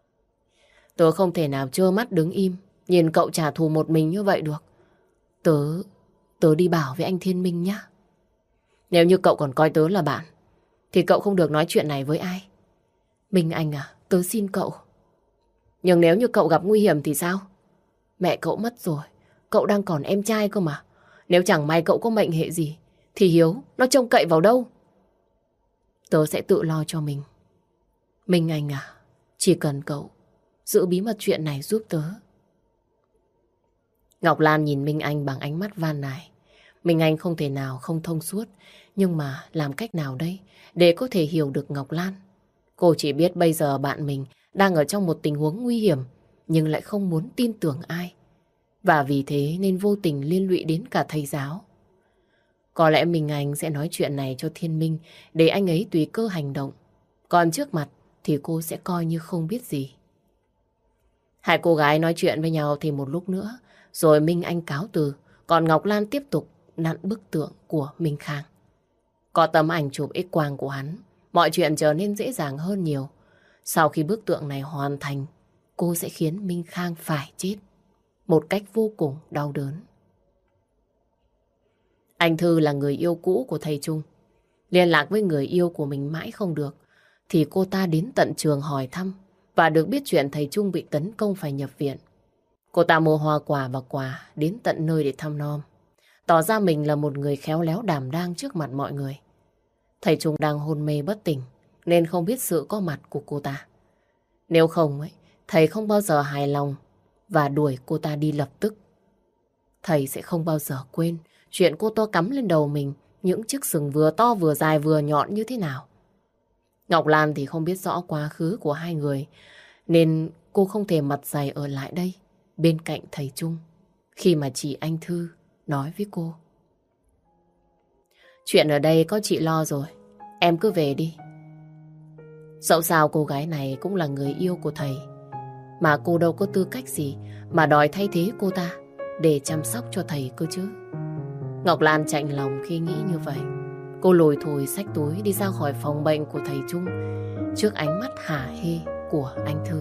S1: Tớ không thể nào trơ mắt đứng im nhìn cậu trả thù một mình như vậy được. Tớ... tớ đi bảo với anh Thiên Minh nhé. Nếu như cậu còn coi tớ là bạn thì cậu không được nói chuyện này với ai. Minh Anh à, tớ xin cậu. Nhưng nếu như cậu gặp nguy hiểm thì sao? Mẹ cậu mất rồi, cậu đang còn em trai cơ mà. Nếu chẳng may cậu có mệnh hệ gì thì Hiếu nó trông cậy vào đâu? Tớ sẽ tự lo cho mình. Minh Anh à, chỉ cần cậu giữ bí mật chuyện này giúp tớ. Ngọc Lan nhìn Minh Anh bằng ánh mắt van nài. Minh Anh không thể nào không thông suốt, nhưng mà làm cách nào đây để có thể hiểu được Ngọc Lan? Cô chỉ biết bây giờ bạn mình đang ở trong một tình huống nguy hiểm, nhưng lại không muốn tin tưởng ai. Và vì thế nên vô tình liên lụy đến cả thầy giáo. Có lẽ Minh Anh sẽ nói chuyện này cho Thiên Minh để anh ấy tùy cơ hành động. Còn trước mặt thì cô sẽ coi như không biết gì. Hai cô gái nói chuyện với nhau thì một lúc nữa, rồi Minh Anh cáo từ, còn Ngọc Lan tiếp tục nặn bức tượng của Minh Khang. Có tấm ảnh chụp X-quang của hắn, mọi chuyện trở nên dễ dàng hơn nhiều. Sau khi bức tượng này hoàn thành, cô sẽ khiến Minh Khang phải chết một cách vô cùng đau đớn. Anh Thư là người yêu cũ của thầy Trung. Liên lạc với người yêu của mình mãi không được, thì cô ta đến tận trường hỏi thăm và được biết chuyện thầy Trung bị tấn công phải nhập viện. Cô ta mua hoa quả và quà đến tận nơi để thăm nom, tỏ ra mình là một người khéo léo đảm đang trước mặt mọi người. Thầy Trung đang hôn mê bất tỉnh nên không biết sự có mặt của cô ta. Nếu không, ấy, thầy không bao giờ hài lòng và đuổi cô ta đi lập tức. Thầy sẽ không bao giờ quên chuyện cô ta cắm lên đầu mình những chiếc sừng vừa to vừa dài vừa nhọn như thế nào. Ngọc Lan thì không biết rõ quá khứ của hai người, nên cô không thể mặt dày ở lại đây bên cạnh thầy Trung khi mà chị Anh Thư nói với cô. Chuyện ở đây có chị lo rồi, em cứ về đi. Dẫu sao cô gái này cũng là người yêu của thầy, mà cô đâu có tư cách gì mà đòi thay thế cô ta để chăm sóc cho thầy cơ chứ. Ngọc Lan chạnh lòng khi nghĩ như vậy. Cô lủi thủi xách túi đi ra khỏi phòng bệnh của thầy Trung trước ánh mắt hả hê của anh Thư.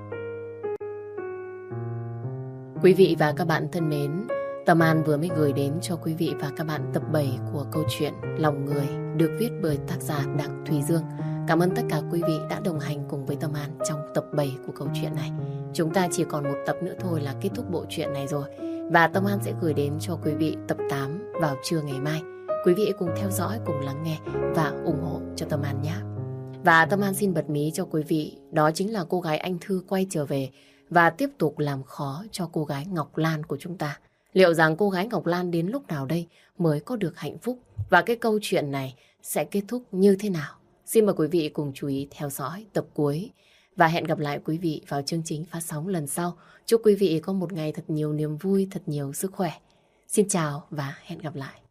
S1: Quý vị và các bạn thân mến, Tâm An vừa mới gửi đến cho quý vị và các bạn tập bảy của câu chuyện Lòng Người được viết bởi tác giả Đặng Thùy Dương. Cảm ơn tất cả quý vị đã đồng hành cùng với Tâm An trong tập bảy của câu chuyện này. Chúng ta chỉ còn một tập nữa thôi là kết thúc bộ truyện này rồi. Và Tâm An sẽ gửi đến cho quý vị tập tám vào trưa ngày mai. Quý vị cùng theo dõi, cùng lắng nghe và ủng hộ cho Tâm An nhé. Và Tâm An xin bật mí cho quý vị, đó chính là cô gái Anh Thư quay trở về và tiếp tục làm khó cho cô gái Ngọc Lan của chúng ta. Liệu rằng cô gái Ngọc Lan đến lúc nào đây mới có được hạnh phúc? Và cái câu chuyện này sẽ kết thúc như thế nào? Xin mời quý vị cùng chú ý theo dõi tập cuối. Và hẹn gặp lại quý vị vào chương trình phát sóng lần sau. Chúc quý vị có một ngày thật nhiều niềm vui, thật nhiều sức khỏe. Xin chào và hẹn gặp lại.